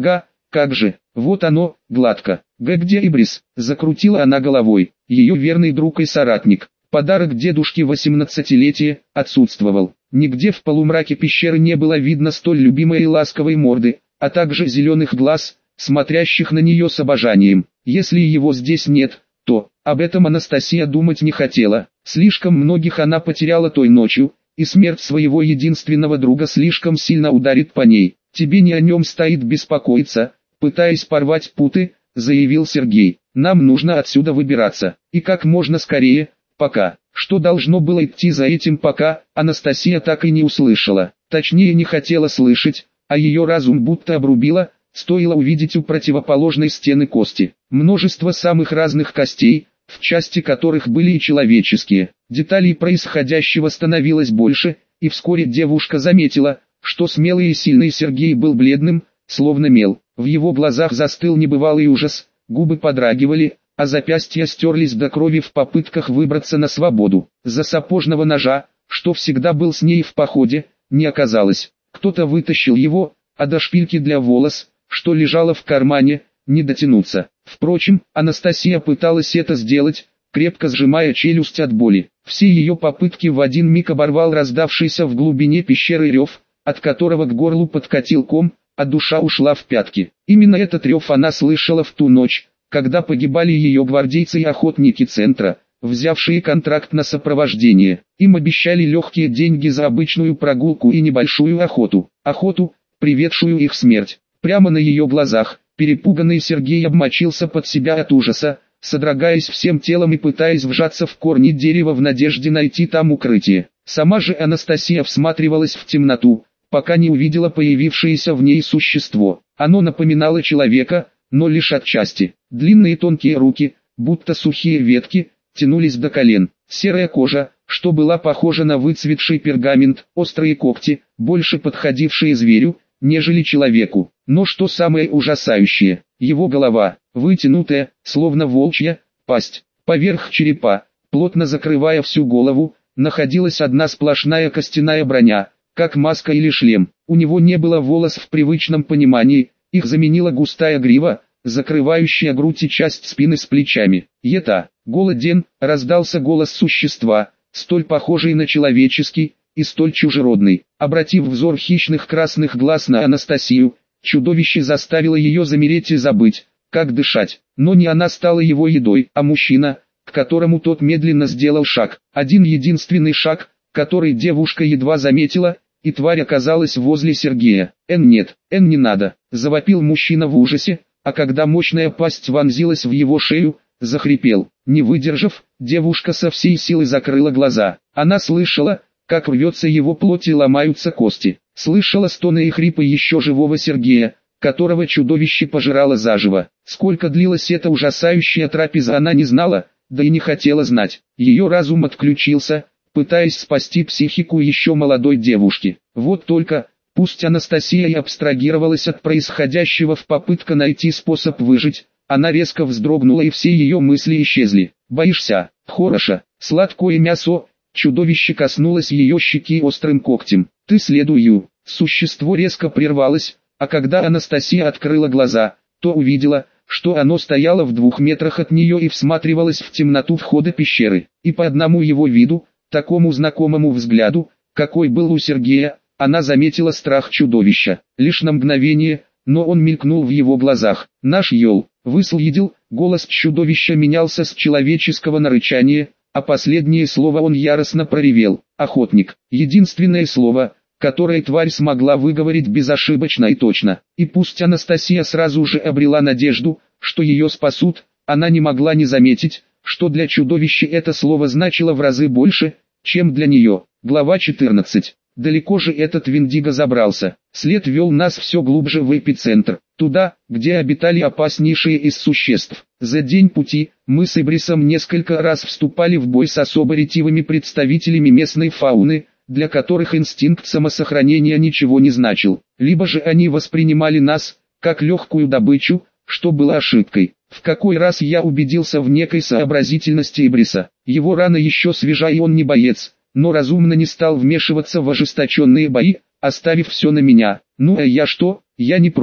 Как же, вот оно, гладко. Г где Ибрис? Закрутила она головой. Ее верный друг и соратник. Подарок дедушке восемнадцатилетия отсутствовал. Нигде в полумраке пещеры не было видно столь любимой и ласковой морды, а также зеленых глаз, смотрящих на нее с обожанием. Если его здесь нет, то об этом Анастасия думать не хотела. Слишком многих она потеряла той ночью, и смерть своего единственного друга слишком сильно ударит по ней. «Тебе не о нем стоит беспокоиться», пытаясь порвать путы, заявил Сергей. «Нам нужно отсюда выбираться, и как можно скорее, пока». Что должно было идти за этим «пока», Анастасия так и не услышала. Точнее, не хотела слышать, а ее разум будто обрубило, стоило увидеть у противоположной стены кости. Множество самых разных костей, в части которых были и человеческие. Деталей происходящего становилось больше, и вскоре девушка заметила, что смелый и сильный Сергей был бледным, словно мел. В его глазах застыл небывалый ужас, губы подрагивали, а запястья стерлись до крови в попытках выбраться на свободу. За сапожного ножа, что всегда был с ней в походе, не оказалось. Кто-то вытащил его, а до шпильки для волос, что лежало в кармане, не дотянуться. Впрочем, Анастасия пыталась это сделать, крепко сжимая челюсть от боли. Все ее попытки в один миг оборвал раздавшийся в глубине пещеры рев, от которого к горлу подкатил ком, а душа ушла в пятки. Именно этот рев она слышала в ту ночь, когда погибали ее гвардейцы и охотники центра, взявшие контракт на сопровождение. Им обещали легкие деньги за обычную прогулку и небольшую охоту. Охоту, приведшую их смерть. Прямо на ее глазах, перепуганный Сергей обмочился под себя от ужаса, содрогаясь всем телом и пытаясь вжаться в корни дерева в надежде найти там укрытие. Сама же Анастасия всматривалась в темноту, пока не увидела появившееся в ней существо. Оно напоминало человека, но лишь отчасти. Длинные тонкие руки, будто сухие ветки, тянулись до колен. Серая кожа, что была похожа на выцветший пергамент, острые когти, больше подходившие зверю, нежели человеку. Но что самое ужасающее, его голова, вытянутая, словно волчья, пасть. Поверх черепа, плотно закрывая всю голову, находилась одна сплошная костяная броня, как маска или шлем. У него не было волос в привычном понимании, их заменила густая грива, закрывающая грудь и часть спины с плечами. «Ета, голоден», раздался голос существа, столь похожий на человеческий, и столь чужеродный. Обратив взор хищных красных глаз на Анастасию, чудовище заставило ее замереть и забыть, как дышать. Но не она стала его едой, а мужчина, к которому тот медленно сделал шаг. Один единственный шаг, который девушка едва заметила, и тварь оказалась возле Сергея. «Эн нет, Эн не надо», — завопил мужчина в ужасе, а когда мощная пасть вонзилась в его шею, захрипел. Не выдержав, девушка со всей силы закрыла глаза. Она слышала, как рвется его плоть и ломаются кости. Слышала стоны и хрипы еще живого Сергея, которого чудовище пожирало заживо. Сколько длилась эта ужасающая трапеза, она не знала, да и не хотела знать. Ее разум отключился, пытаясь спасти психику еще молодой девушки. Вот только, пусть Анастасия и абстрагировалась от происходящего в попытке найти способ выжить, она резко вздрогнула и все ее мысли исчезли. «Боишься, хорошо, сладкое мясо», чудовище коснулось ее щеки острым когтем. «Ты следую». Существо резко прервалось, а когда Анастасия открыла глаза, то увидела, что оно стояло в двух метрах от нее и всматривалось в темноту входа пещеры. И по одному его виду, такому знакомому взгляду, какой был у Сергея, она заметила страх чудовища. Лишь на мгновение, но он мелькнул в его глазах. «Наш Йол, выследил», голос чудовища менялся с человеческого на рычание, а последнее слово он яростно проревел. «Охотник», единственное слово, которое тварь смогла выговорить безошибочно и точно. И пусть Анастасия сразу же обрела надежду, что ее спасут, она не могла не заметить, что для чудовища это слово значило в разы больше, чем для нее. Глава четырнадцать. Далеко же этот Виндиго забрался. След вел нас все глубже в эпицентр, туда, где обитали опаснейшие из существ. За день пути, мы с Ибрисом несколько раз вступали в бой с особо ретивыми представителями местной фауны, для которых инстинкт самосохранения ничего не значил. Либо же они воспринимали нас, как легкую добычу, что было ошибкой. В какой раз я убедился в некой сообразительности Ибриса. Его рана еще свежа и он не боец, но разумно не стал вмешиваться в ожесточенные бои, оставив все на меня. Ну а я что, я не против.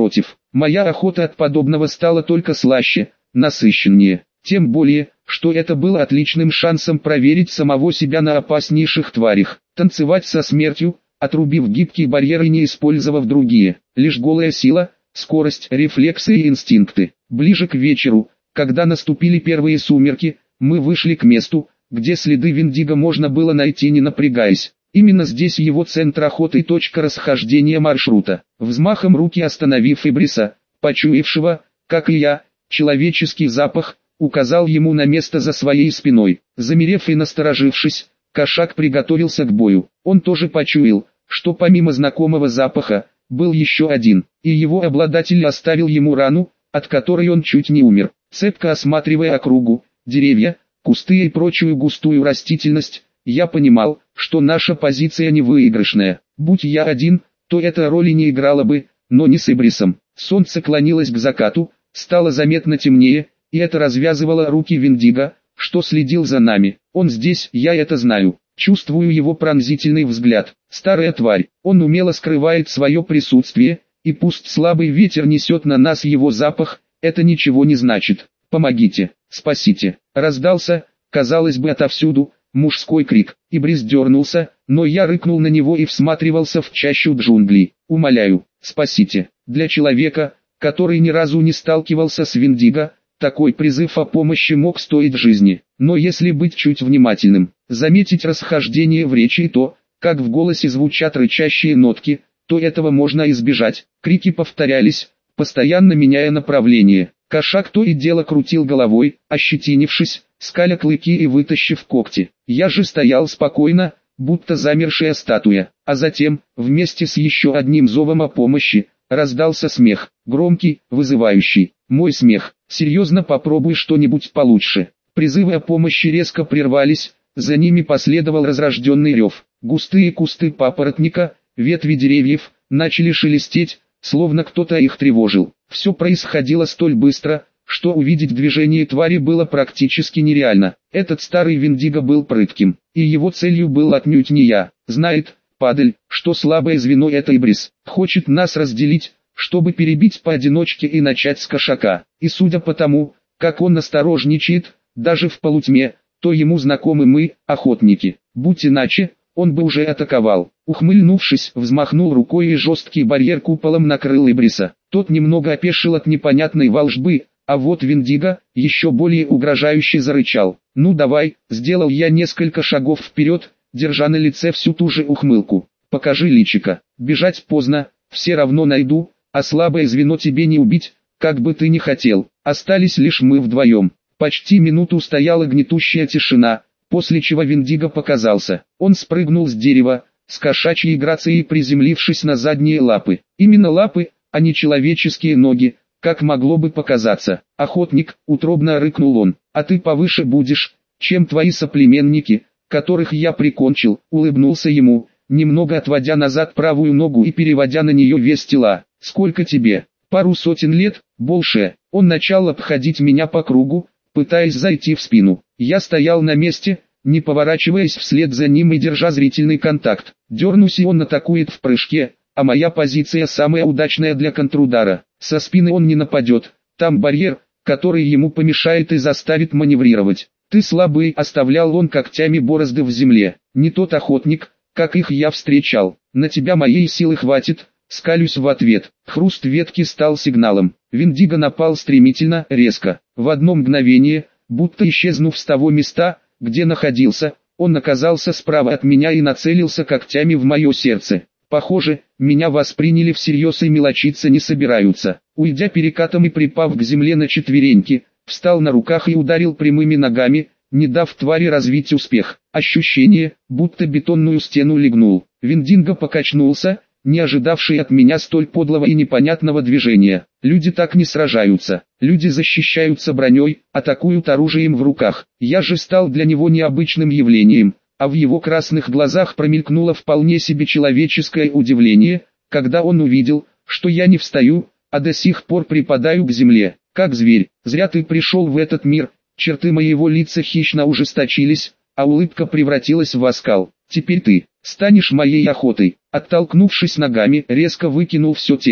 Моя охота от подобного стала только слаще, насыщеннее. Тем более, что это было отличным шансом проверить самого себя на опаснейших тварях. Танцевать со смертью, отрубив гибкий барьер и не использовав другие. Лишь голая сила, скорость, рефлексы и инстинкты. Ближе к вечеру, когда наступили первые сумерки, мы вышли к месту, где следы Виндиго можно было найти не напрягаясь. Именно здесь его центр охоты и точка расхождения маршрута. Взмахом руки остановив Ибриса, почуявшего, как и я, человеческий запах, указал ему на место за своей спиной. Замерев и насторожившись, кошак приготовился к бою. Он тоже почуял, что помимо знакомого запаха, был еще один, и его обладатель оставил ему рану, от которой он чуть не умер. Цепко осматривая округу, деревья, кусты и прочую густую растительность, я понимал, что наша позиция не выигрышная. Будь я один, то эта роль и не играла бы, но не с Ибрисом. Солнце клонилось к закату, стало заметно темнее, и это развязывало руки Виндиго, что следил за нами. Он здесь, я это знаю. Чувствую его пронзительный взгляд. Старая тварь, он умело скрывает свое присутствие, и пусть слабый ветер несет на нас его запах, это ничего не значит. Помогите, спасите. Раздался, казалось бы, отовсюду, мужской крик. Ибрис дернулся, но я рыкнул на него и всматривался в чащу джунглей. Умоляю, спасите. Для человека, который ни разу не сталкивался с Виндиго, такой призыв о помощи мог стоить жизни. Но если быть чуть внимательным, заметить расхождение в речи и то, как в голосе звучат рычащие нотки, то этого можно избежать. Крики повторялись, постоянно меняя направление. Кошак то и дело крутил головой, ощетинившись, скаля клыки и вытащив когти. Я же стоял спокойно, будто замершая статуя. А затем, вместе с еще одним зовом о помощи, раздался смех, громкий, вызывающий. Мой смех. Серьезно, попробуй что-нибудь получше. Призывы о помощи резко прервались, за ними последовал разрожденный рев. Густые кусты папоротника, ветви деревьев, начали шелестеть, словно кто-то их тревожил. Все происходило столь быстро, что увидеть движение твари было практически нереально. Этот старый Виндиго был прытким, и его целью был отнюдь не я. Знает, падаль, что слабое звено это Ибрис. Хочет нас разделить, чтобы перебить поодиночке и начать с кошака. И судя по тому, как он осторожничает, даже в полутьме, то ему знакомы мы, охотники. Будь иначе, он бы уже атаковал. Ухмыльнувшись, взмахнул рукой и жесткий барьер куполом накрыл Ибриса. Тот немного опешил от непонятной волжбы, а вот Виндиго, еще более угрожающе зарычал. «Ну давай», сделал я несколько шагов вперед, держа на лице всю ту же ухмылку. «Покажи личико. Бежать поздно, все равно найду, а слабое звено тебе не убить, как бы ты ни хотел». Остались лишь мы вдвоем. Почти минуту стояла гнетущая тишина, после чего Виндиго показался. Он спрыгнул с дерева, с кошачьей грацией приземлившись на задние лапы. Именно лапы, а не человеческие ноги, как могло бы показаться. «Охотник», утробно рыкнул он, «а ты повыше будешь, чем твои соплеменники, которых я прикончил», улыбнулся ему, немного отводя назад правую ногу и переводя на нее вес тела. «Сколько тебе?» «Пару сотен лет, больше». Он начал обходить меня по кругу, пытаясь зайти в спину. Я стоял на месте, не поворачиваясь вслед за ним и держа зрительный контакт. Дернусь, и он атакует в прыжке, а моя позиция самая удачная для контрудара. Со спины он не нападет, там барьер, который ему помешает и заставит маневрировать. «Ты слабый», оставлял он когтями борозды в земле. «Не тот охотник, как их я встречал. На тебя моей силы хватит», скалюсь в ответ. Хруст ветки стал сигналом. Виндиго напал стремительно, резко. В одно мгновение, будто исчезнув с того места, где находился, он оказался справа от меня и нацелился когтями в мое сердце. Похоже, меня восприняли всерьез и мелочиться не собираются. Уйдя перекатом и припав к земле на четвереньки, встал на руках и ударил прямыми ногами, не дав твари развить успех. Ощущение, будто бетонную стену легнул. Виндиго покачнулся, не ожидавший от меня столь подлого и непонятного движения. Люди так не сражаются. Люди защищаются броней, атакуют оружием в руках. Я же стал для него необычным явлением, а в его красных глазах промелькнуло вполне себе человеческое удивление, когда он увидел, что я не встаю, а до сих пор припадаю к земле, как зверь. «Зря ты пришел в этот мир», черты моего лица хищно ужесточились, а улыбка превратилась в оскал. «Теперь ты станешь моей охотой». Оттолкнувшись ногами, резко выкинул все тело.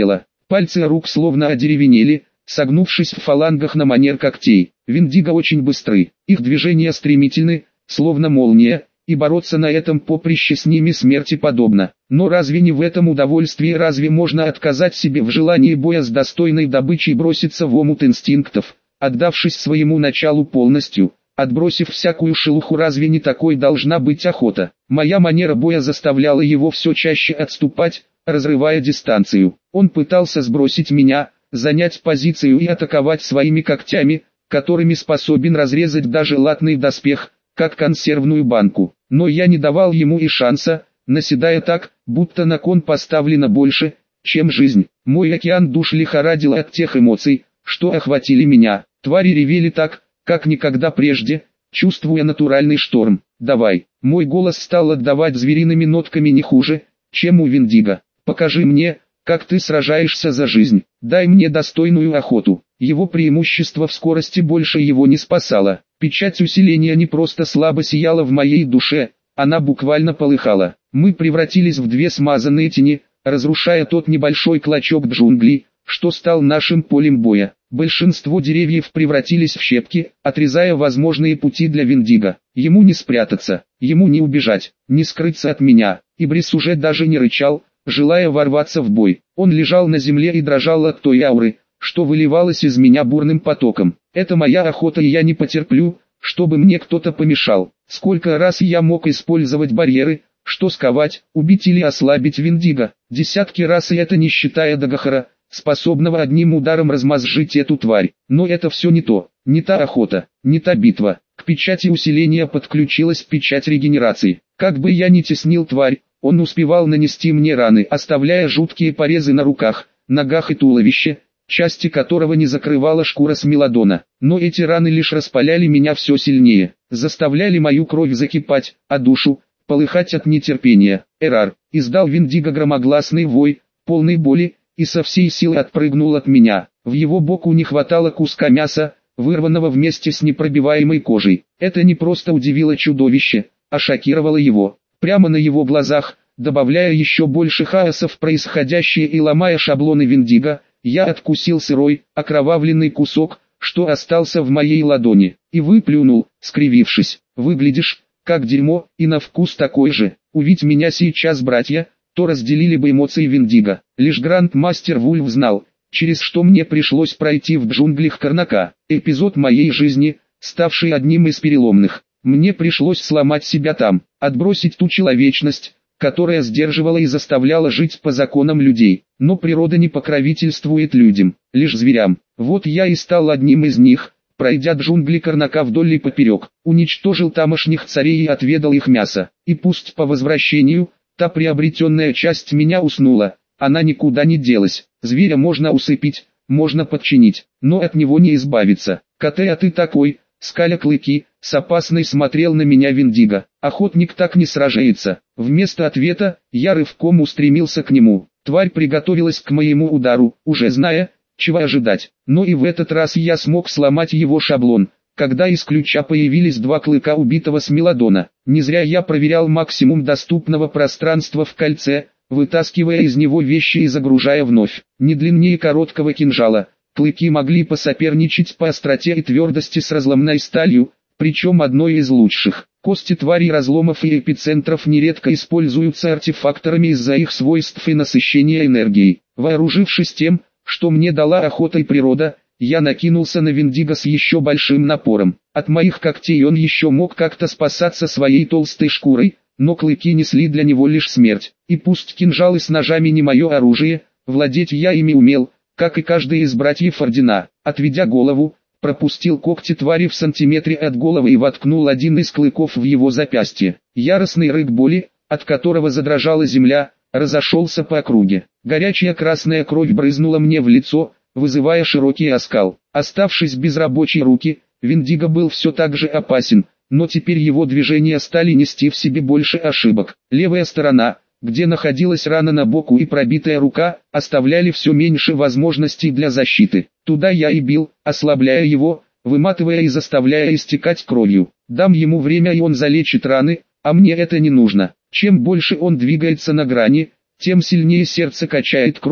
Пальцы рук словно одеревенели, согнувшись в фалангах на манер когтей. Виндиго очень быстры, их движения стремительны, словно молния, и бороться на этом поприще с ними смерти подобно. Но разве не в этом удовольствии, разве можно отказать себе в желании боя с достойной добычей, броситься в омут инстинктов, отдавшись своему началу полностью, отбросив всякую шелуху? Разве не такой должна быть охота? Моя манера боя заставляла его все чаще отступать, разрывая дистанцию. Он пытался сбросить меня, занять позицию и атаковать своими когтями, которыми способен разрезать даже латный доспех, как консервную банку. Но я не давал ему и шанса, наседая так, будто на кон поставлено больше, чем жизнь. Мой океан душ лихорадил от тех эмоций, что охватили меня. Твари ревели так, как никогда прежде, чувствуя натуральный шторм. «Давай!» Мой голос стал отдавать звериными нотками не хуже, чем у Виндиго. «Покажи мне, как ты сражаешься за жизнь. Дай мне достойную охоту». Его преимущество в скорости больше его не спасало. Печать усиления не просто слабо сияла в моей душе, она буквально полыхала. Мы превратились в две смазанные тени, разрушая тот небольшой клочок джунглей, что стал нашим полем боя. Большинство деревьев превратились в щепки, отрезая возможные пути для Виндиго. Ему не спрятаться, ему не убежать, не скрыться от меня. Ибрис уже даже не рычал, желая ворваться в бой. Он лежал на земле и дрожал от той ауры, что выливалось из меня бурным потоком. Это моя охота, и я не потерплю, чтобы мне кто-то помешал. Сколько раз я мог использовать барьеры, что сковать, убить или ослабить Виндиго? Десятки раз, и это не считая Дагахара, способного одним ударом размозжить эту тварь. Но это все не то, не та охота, не та битва. К печати усиления подключилась печать регенерации. Как бы я ни теснил тварь, он успевал нанести мне раны, оставляя жуткие порезы на руках, ногах и туловище, части которого не закрывала шкура смелодона. Но эти раны лишь распаляли меня все сильнее, заставляли мою кровь закипать, а душу полыхать от нетерпения. «Эрар!» издал Виндиго громогласный вой, полный боли, и со всей силы отпрыгнул от меня. В его боку не хватало куска мяса, вырванного вместе с непробиваемой кожей. Это не просто удивило чудовище, а шокировало его. Прямо на его глазах, добавляя еще больше хаоса в происходящее и ломая шаблоны Виндиго, я откусил сырой, окровавленный кусок, что остался в моей ладони, и выплюнул, скривившись. «Выглядишь, как дерьмо, и на вкус такой же. Увидь меня сейчас, братья», то разделили бы эмоции Виндиго. Лишь Гранд-мастер Вульф знал, через что мне пришлось пройти в джунглях Карнака. Эпизод моей жизни, ставший одним из переломных. Мне пришлось сломать себя там, отбросить ту человечность, которая сдерживала и заставляла жить по законам людей. Но природа не покровительствует людям, лишь зверям. Вот я и стал одним из них, пройдя джунгли Карнака вдоль и поперек, уничтожил тамошних царей и отведал их мясо. И пусть по возвращению, та приобретенная часть меня уснула, она никуда не делась. Зверя можно усыпить, можно подчинить, но от него не избавиться. «Коте, а ты такой?» Скаля клыки, с опасной смотрел на меня Виндиго. Охотник так не сражается. Вместо ответа, я рывком устремился к нему. Тварь приготовилась к моему удару, уже зная, чего ожидать. Но и в этот раз я смог сломать его шаблон, когда из ключа появились два клыка убитого смелодона. Не зря я проверял максимум доступного пространства в кольце, вытаскивая из него вещи и загружая вновь. Не длиннее короткого кинжала. Клыки могли посоперничать по остроте и твердости с разломной сталью, причем одной из лучших. Кости тварей разломов и эпицентров нередко используются артефакторами из-за их свойств и насыщения энергией. Вооружившись тем, что мне дала охота и природа, я накинулся на Виндиго с еще большим напором. От моих когтей он еще мог как-то спасаться своей толстой шкурой, но клыки несли для него лишь смерть. И пусть кинжалы с ножами не мое оружие, владеть я ими умел, как и каждый из братьев Ордена. Отведя голову, пропустил когти твари в сантиметре от головы и воткнул один из клыков в его запястье. Яростный рык боли, от которого задрожала земля, разошелся по округе. Горячая красная кровь брызнула мне в лицо, вызывая широкий оскал. Оставшись без рабочей руки, Виндиго был все так же опасен, но теперь его движения стали нести в себе больше ошибок. Левая сторона, где находилась рана на боку и пробитая рука, оставляли все меньше возможностей для защиты. Туда я и бил, ослабляя его, выматывая и заставляя истекать кровью. Дам ему время, и он залечит раны, а мне это не нужно. Чем больше он двигается на грани, тем сильнее сердце качает кровь,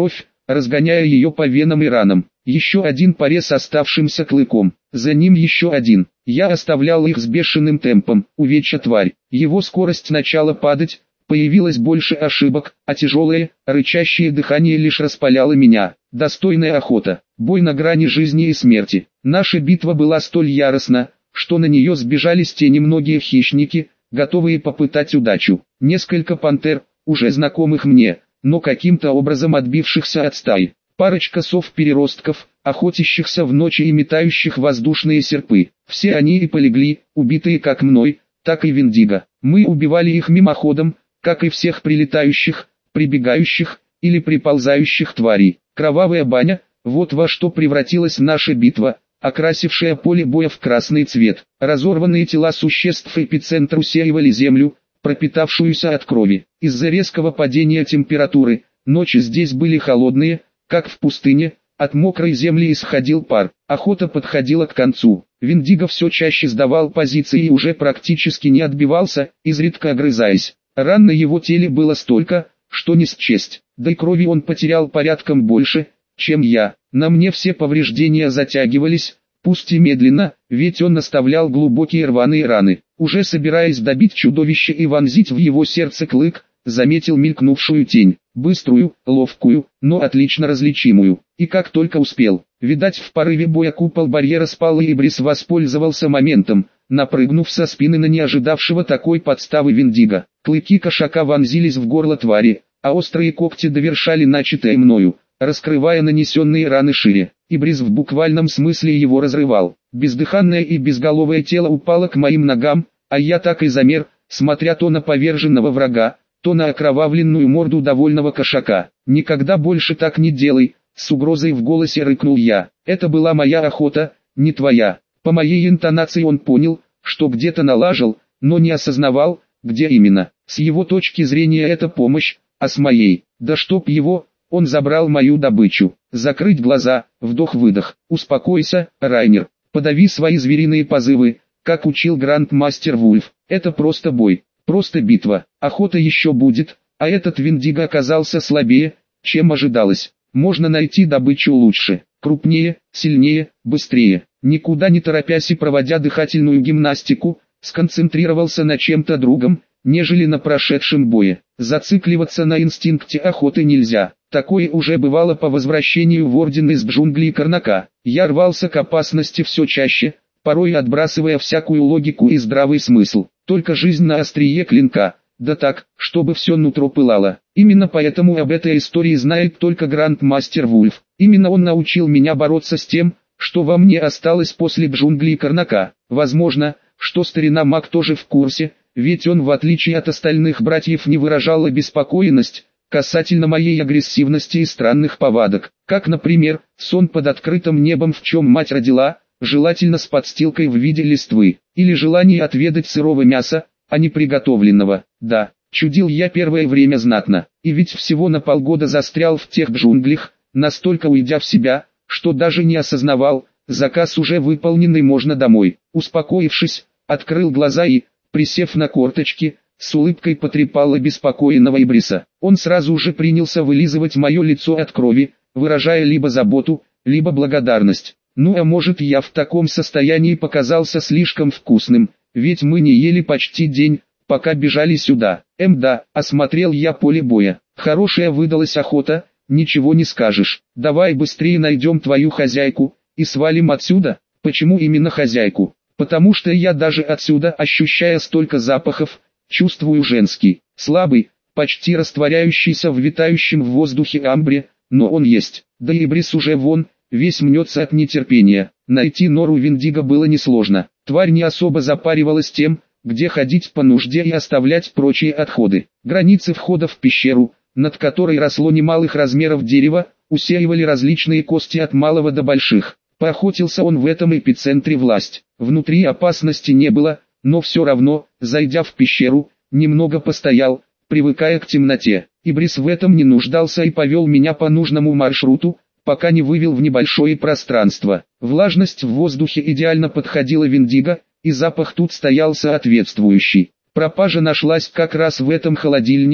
разгоняя ее по венам и ранам. Еще один порез оставшимся клыком, за ним еще один. Я оставлял их с бешеным темпом, увечья тварь. Его скорость начала падать, появилось больше ошибок, а тяжелое, рычащее дыхание лишь распаляло меня. Достойная охота, бой на грани жизни и смерти. Наша битва была столь яростна, что на нее сбежались те немногие хищники, готовые попытать удачу. Несколько пантер, уже знакомых мне, но каким-то образом отбившихся от стаи. Парочка сов-переростков, охотящихся в ночи и метающих воздушные серпы. Все они и полегли, убитые как мной, так и Виндиго. Мы убивали их мимоходом, как и всех прилетающих, прибегающих или приползающих тварей. Кровавая баня, вот во что превратилась наша битва, окрасившая поле боя в красный цвет. Разорванные тела существ эпицентра усеивали землю, пропитавшуюся от крови. Из-за резкого падения температуры, ночи здесь были холодные, как в пустыне, от мокрой земли исходил пар. Охота подходила к концу. Виндиго все чаще сдавал позиции и уже практически не отбивался, изредка огрызаясь. Ран на его теле было столько, что не счесть. Да и крови он потерял порядком больше, чем я. На мне все повреждения затягивались, пусть и медленно, ведь он оставлял глубокие рваные раны. Уже собираясь добить чудовище и вонзить в его сердце клык, заметил мелькнувшую тень, быструю, ловкую, но отлично различимую. И как только успел, видать в порыве боя купол барьера спал, и Брис воспользовался моментом, напрыгнув со спины на неожидавшего такой подставы Виндиго. Клыки кошака вонзились в горло твари, а острые когти довершали начатое мною, раскрывая нанесенные раны шире. И Брис в буквальном смысле его разрывал. Бездыханное и безголовое тело упало к моим ногам, а я так и замер, смотря то на поверженного врага, то на окровавленную морду довольного кошака. «Никогда больше так не делай», — с угрозой в голосе рыкнул я. «Это была моя охота, не твоя». По моей интонации он понял, что где-то налажал, но не осознавал, где именно. С его точки зрения это помощь, а с моей, да чтоб его, он забрал мою добычу. Закрыть глаза, вдох-выдох. Успокойся, Райнер, подави свои звериные позывы, как учил Грандмастер Вульф. Это просто бой, просто битва. Охота еще будет, а этот Виндиго оказался слабее, чем ожидалось. Можно найти добычу лучше, крупнее, сильнее, быстрее. Никуда не торопясь и проводя дыхательную гимнастику, сконцентрировался на чем-то другом, нежели на прошедшем бое. Зацикливаться на инстинкте охоты нельзя. Такое уже бывало по возвращению в Орден из джунглей Карнака. Я рвался к опасности все чаще, порой отбрасывая всякую логику и здравый смысл. Только жизнь на острие клинка, да так, чтобы все нутро пылало. Именно поэтому об этой истории знает только Грандмастер Вульф. Именно он научил меня бороться с тем, что во мне осталось после джунглей Карнака. Возможно, что старина Мак тоже в курсе, ведь он в отличие от остальных братьев не выражал обеспокоенность касательно моей агрессивности и странных повадок. Как, например, сон под открытым небом, в чем мать родила, желательно с подстилкой в виде листвы, или желание отведать сырого мяса, а не приготовленного. Да, чудил я первое время знатно, и ведь всего на полгода застрял в тех джунглях, настолько уйдя в себя, что даже не осознавал, заказ уже выполненный, можно домой. Успокоившись, открыл глаза и, присев на корточки, с улыбкой потрепал обеспокоенного Ибриса. Он сразу же принялся вылизывать мое лицо от крови, выражая либо заботу, либо благодарность. Ну а может, я в таком состоянии показался слишком вкусным, ведь мы не ели почти день, пока бежали сюда. Эм да, осмотрел я поле боя. Хорошая выдалась охота, ничего не скажешь. Давай быстрее найдем твою хозяйку и свалим отсюда. Почему именно хозяйку? Потому что я даже отсюда, ощущая столько запахов, чувствую женский, слабый, почти растворяющийся в витающем в воздухе амбре, но он есть. Да и Брис уже вон, весь мнется от нетерпения. Найти нору Виндиго было несложно. Тварь не особо запаривалась тем, где ходить по нужде и оставлять прочие отходы. Границы входа в пещеру, над которой росло немалых размеров дерево, усеивали различные кости от малого до больших. Поохотился он в этом эпицентре власть. Внутри опасности не было, но все равно, зайдя в пещеру, немного постоял, привыкая к темноте. Ибрис в этом не нуждался и повел меня по нужному маршруту, пока не вывел в небольшое пространство. Влажность в воздухе идеально подходила Виндиго, и запах тут стоял соответствующий. Пропажа нашлась как раз в этом холодильнике,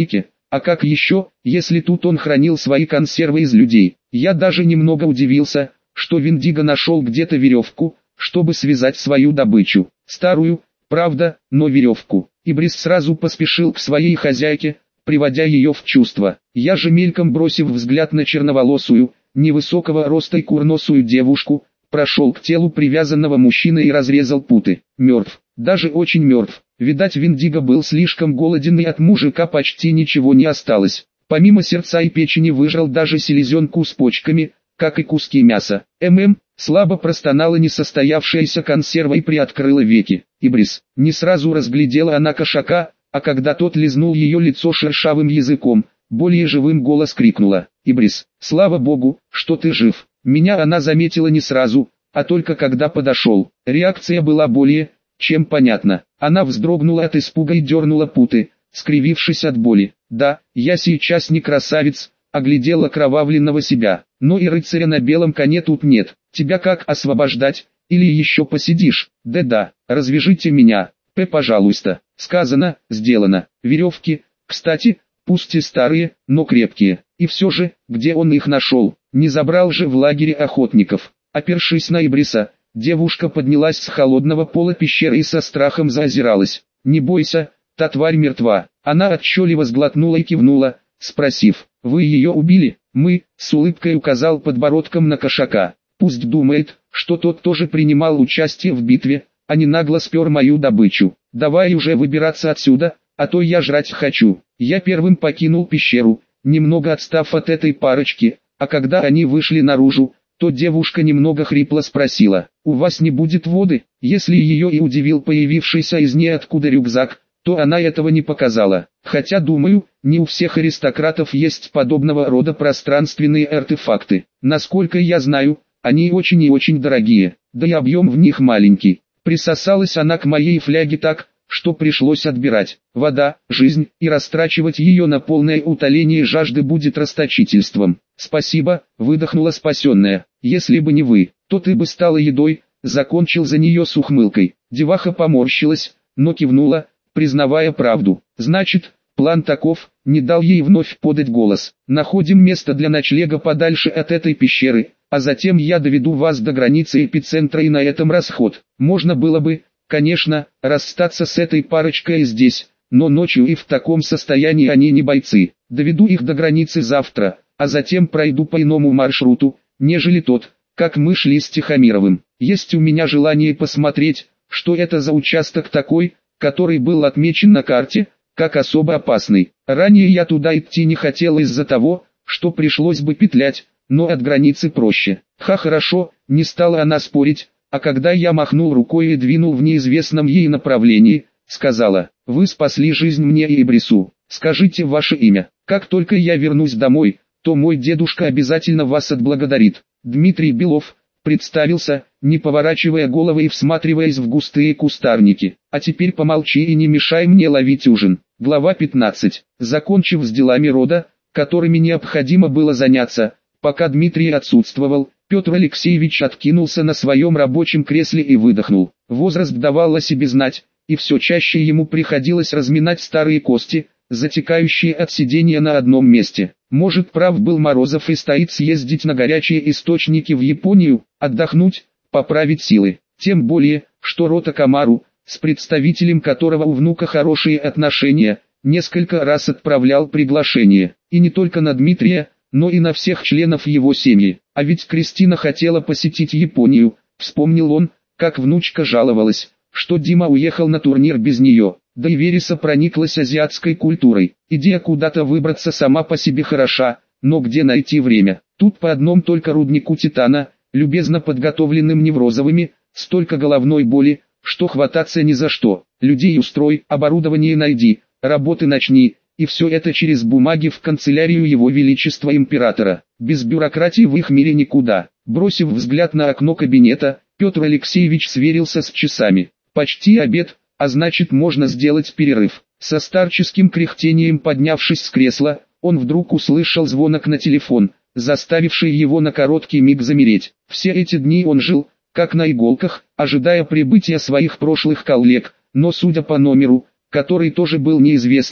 А как еще, если тут он хранил свои консервы из людей? Я даже немного удивился, что Виндиго нашел где-то веревку, чтобы связать свою добычу. Старую, правда, но веревку. Ибрис сразу поспешил к своей хозяйке, приводя ее в чувство. Я же мельком бросив взгляд на черноволосую, невысокого роста и курносую девушку, прошел к телу привязанного мужчины и разрезал путы. Мертв, даже очень мертв. Видать, Виндиго был слишком голоден и от мужика почти ничего не осталось. Помимо сердца и печени выжрал даже селезенку с почками, как и куски мяса. ММ, слабо простонала несостоявшаяся консерва и приоткрыла веки. Ибрис, не сразу разглядела она кошака, а когда тот лизнул ее лицо шершавым языком, более живым голос крикнула: «Ибрис, слава богу, что ты жив!» Меня она заметила не сразу, а только когда подошел. Реакция была более, чем понятна. Она вздрогнула от испуга и дернула путы, скривившись от боли. «Да, я сейчас не красавец», — оглядела окровавленного себя. «Но и рыцаря на белом коне тут нет. Тебя как освобождать? Или еще посидишь? Да-да, развяжите меня, п, пожалуйста». Сказано, сделано. Веревки, кстати, пусть и старые, но крепкие. И все же, где он их нашел? Не забрал же в лагере охотников. Опершись на Ибриса, девушка поднялась с холодного пола пещеры и со страхом заозиралась. «Не бойся, та тварь мертва». Она отчетливо сглотнула и кивнула, спросив: «Вы ее убили?» «Мы», — с улыбкой указал подбородком на кошака. «Пусть думает, что тот тоже принимал участие в битве, а не нагло спер мою добычу. Давай уже выбираться отсюда, а то я жрать хочу». Я первым покинул пещеру, немного отстав от этой парочки, а когда они вышли наружу, то девушка немного хрипло спросила: «У вас не будет воды?» Если ее и удивил появившийся из ниоткуда рюкзак, то она этого не показала. Хотя, думаю, не у всех аристократов есть подобного рода пространственные артефакты. Насколько я знаю, они очень и очень дорогие, да и объем в них маленький. Присосалась она к моей фляге так, что пришлось отбирать. Вода, жизнь, и растрачивать ее на полное утоление жажды будет расточительством. «Спасибо», — выдохнула спасенная. «Если бы не вы, то ты бы стала едой», — закончил за нее с ухмылкой. Деваха поморщилась, но кивнула, признавая правду. «Значит, план таков», — не дал ей вновь подать голос. «Находим место для ночлега подальше от этой пещеры, а затем я доведу вас до границы эпицентра и на этом расход. Можно было бы, конечно, расстаться с этой парочкой здесь, но ночью и в таком состоянии они не бойцы. Доведу их до границы завтра, а затем пройду по иному маршруту, нежели тот, как мы шли с Тихомировым. Есть у меня желание посмотреть, что это за участок такой, который был отмечен на карте, как особо опасный. Ранее я туда идти не хотел из-за того, что пришлось бы петлять, но от границы проще». Ха, хорошо, не стала она спорить, а когда я махнул рукой и двинул в неизвестном ей направлении, сказала: «Вы спасли жизнь мне и Ибрису. Скажите ваше имя. Как только я вернусь домой, то мой дедушка обязательно вас отблагодарит». «Дмитрий Белов», — представился, не поворачивая головы и всматриваясь в густые кустарники. «А теперь помолчи и не мешай мне ловить ужин». Глава пятнадцать. Закончив с делами рода, которыми необходимо было заняться, пока Дмитрий отсутствовал, Петр Алексеевич откинулся на своем рабочем кресле и выдохнул. Возраст давал о себе знать, и все чаще ему приходилось разминать старые кости, затекающие от сидения на одном месте. Может, прав был Морозов и стоит съездить на горячие источники в Японию, отдохнуть, поправить силы. Тем более, что рота Камару, с представителем которого у внука хорошие отношения, несколько раз отправлял приглашение. И не только на Дмитрия, но и на всех членов его семьи. А ведь Кристина хотела посетить Японию, вспомнил он, как внучка жаловалась, что Дима уехал на турнир без нее. Да и Вереса прониклась азиатской культурой. Идея куда-то выбраться сама по себе хороша, но где найти время? Тут по одном только руднику титана, любезно подготовленным неврозовыми, столько головной боли, что хвататься ни за что. Людей устрой, оборудование найди, работы начни, и все это через бумаги в канцелярию его величества императора. Без бюрократии в их мире никуда. Бросив взгляд на окно кабинета, Петр Алексеевич сверился с часами. Почти обед, а значит можно сделать перерыв. Со старческим кряхтением поднявшись с кресла, он вдруг услышал звонок на телефон, заставивший его на короткий миг замереть. Все эти дни он жил, как на иголках, ожидая прибытия своих прошлых коллег, но судя по номеру, который тоже был неизвестным,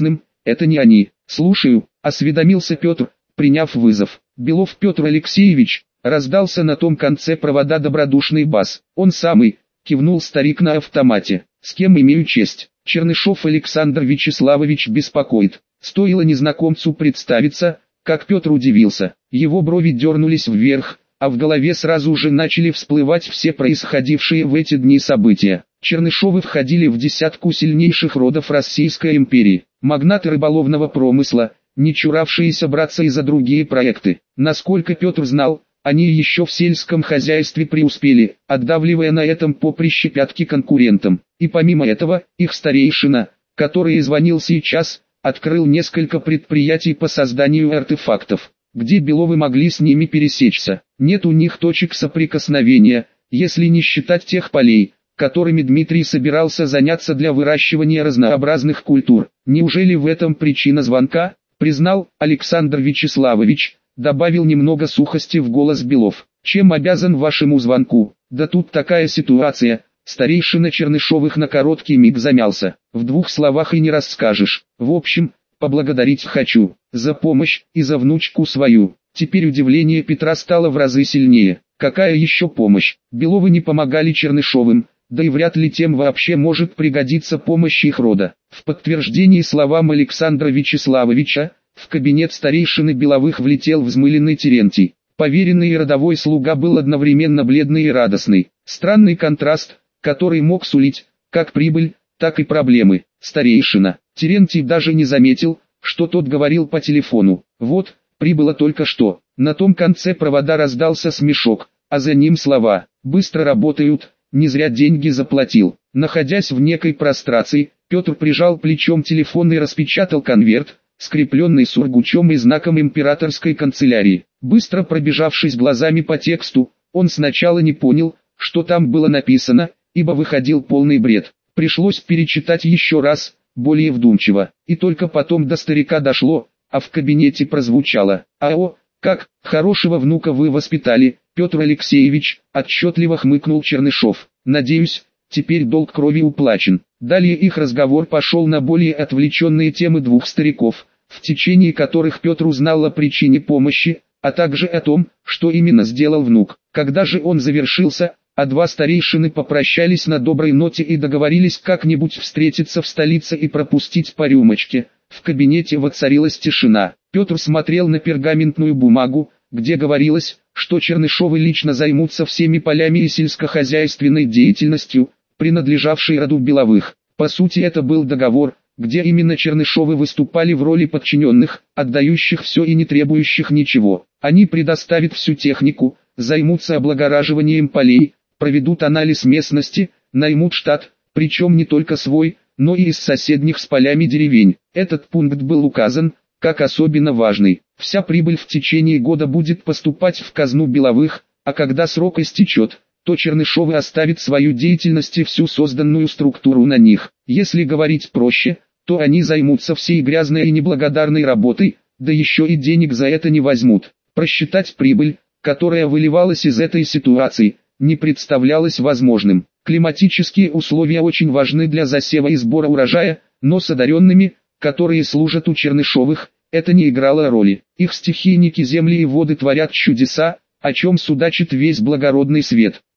это не они. Слушаю, осведомился Петр, приняв вызов. Белов Петр Алексеевич, раздался на том конце провода добродушный бас. Он самый, кивнул старик на автомате. С кем имею честь? Чернышов Александр Вячеславович беспокоит. Стоило незнакомцу представиться, как Петр удивился. Его брови дернулись вверх, а в голове сразу же начали всплывать все происходившие в эти дни события. Чернышовы входили в десятку сильнейших родов Российской империи. Магнаты рыболовного промысла, не чуравшиеся браться и за другие проекты. Насколько Петр знал, они еще в сельском хозяйстве преуспели, отдавливая на этом поприще пятки конкурентам. И помимо этого, их старейшина, который звонил сейчас, открыл несколько предприятий по созданию артефактов, где Беловы могли с ними пересечься. Нет у них точек соприкосновения, если не считать тех полей, которыми Дмитрий собирался заняться для выращивания разнообразных культур. Неужели в этом причина звонка? Признал Александр Вячеславович, добавил немного сухости в голос Белов. Чем обязан вашему звонку? Да тут такая ситуация. Старейшина Чернышовых на короткий миг замялся. В двух словах и не расскажешь. В общем, поблагодарить хочу за помощь и за внучку свою. Теперь удивление Петра стало в разы сильнее. Какая еще помощь? Беловы не помогали Чернышовым, да и вряд ли тем вообще может пригодиться помощь их рода. В подтверждении словам Александра Вячеславовича, в кабинет старейшины Беловых влетел взмыленный Терентий. Поверенный и родовой слуга был одновременно бледный и радостный. Странный контраст, который мог сулить как прибыль, так и проблемы. Старейшина. Терентий даже не заметил, что тот говорил по телефону. Вот, прибыло только что. На том конце провода раздался смешок, а за ним слова. Быстро работают, не зря деньги заплатил. Находясь в некой прострации, Петр прижал плечом телефон и распечатал конверт, скрепленный сургучом и знаком императорской канцелярии. Быстро пробежавшись глазами по тексту, он сначала не понял, что там было написано, ибо выходил полный бред. Пришлось перечитать еще раз, более вдумчиво, и только потом до старика дошло, а в кабинете прозвучало: «Ао, как, хорошего внука вы воспитали, Петр Алексеевич», отчетливо хмыкнул Чернышов. «Надеюсь, теперь долг крови уплачен». Далее их разговор пошел на более отвлеченные темы двух стариков, в течение которых Петр узнал о причине помощи, а также о том, что именно сделал внук. Когда же он завершился, а два старейшины попрощались на доброй ноте и договорились как-нибудь встретиться в столице и пропустить по рюмочке, в кабинете воцарилась тишина. Петр смотрел на пергаментную бумагу, где говорилось, что Чернышовы лично займутся всеми полями и сельскохозяйственной деятельностью, принадлежавшей роду Беловых. По сути, это был договор, где именно Чернышовы выступали в роли подчиненных, отдающих все и не требующих ничего. Они предоставят всю технику, займутся облагораживанием полей, проведут анализ местности, наймут штат, причем не только свой, но и из соседних с полями деревень. Этот пункт был указан как особенно важный. Вся прибыль в течение года будет поступать в казну Беловых, а когда срок истечет, то Чернышовы оставят свою деятельность и всю созданную структуру на них. Если говорить проще, то они займутся всей грязной и неблагодарной работой, да еще и денег за это не возьмут. Просчитать прибыль, которая выливалась из этой ситуации, не представлялось возможным. Климатические условия очень важны для засева и сбора урожая, но с одаренными, которые служат у Чернышовых, это не играло роли. Их стихийники земли и воды творят чудеса, о чем судачит весь благородный свет.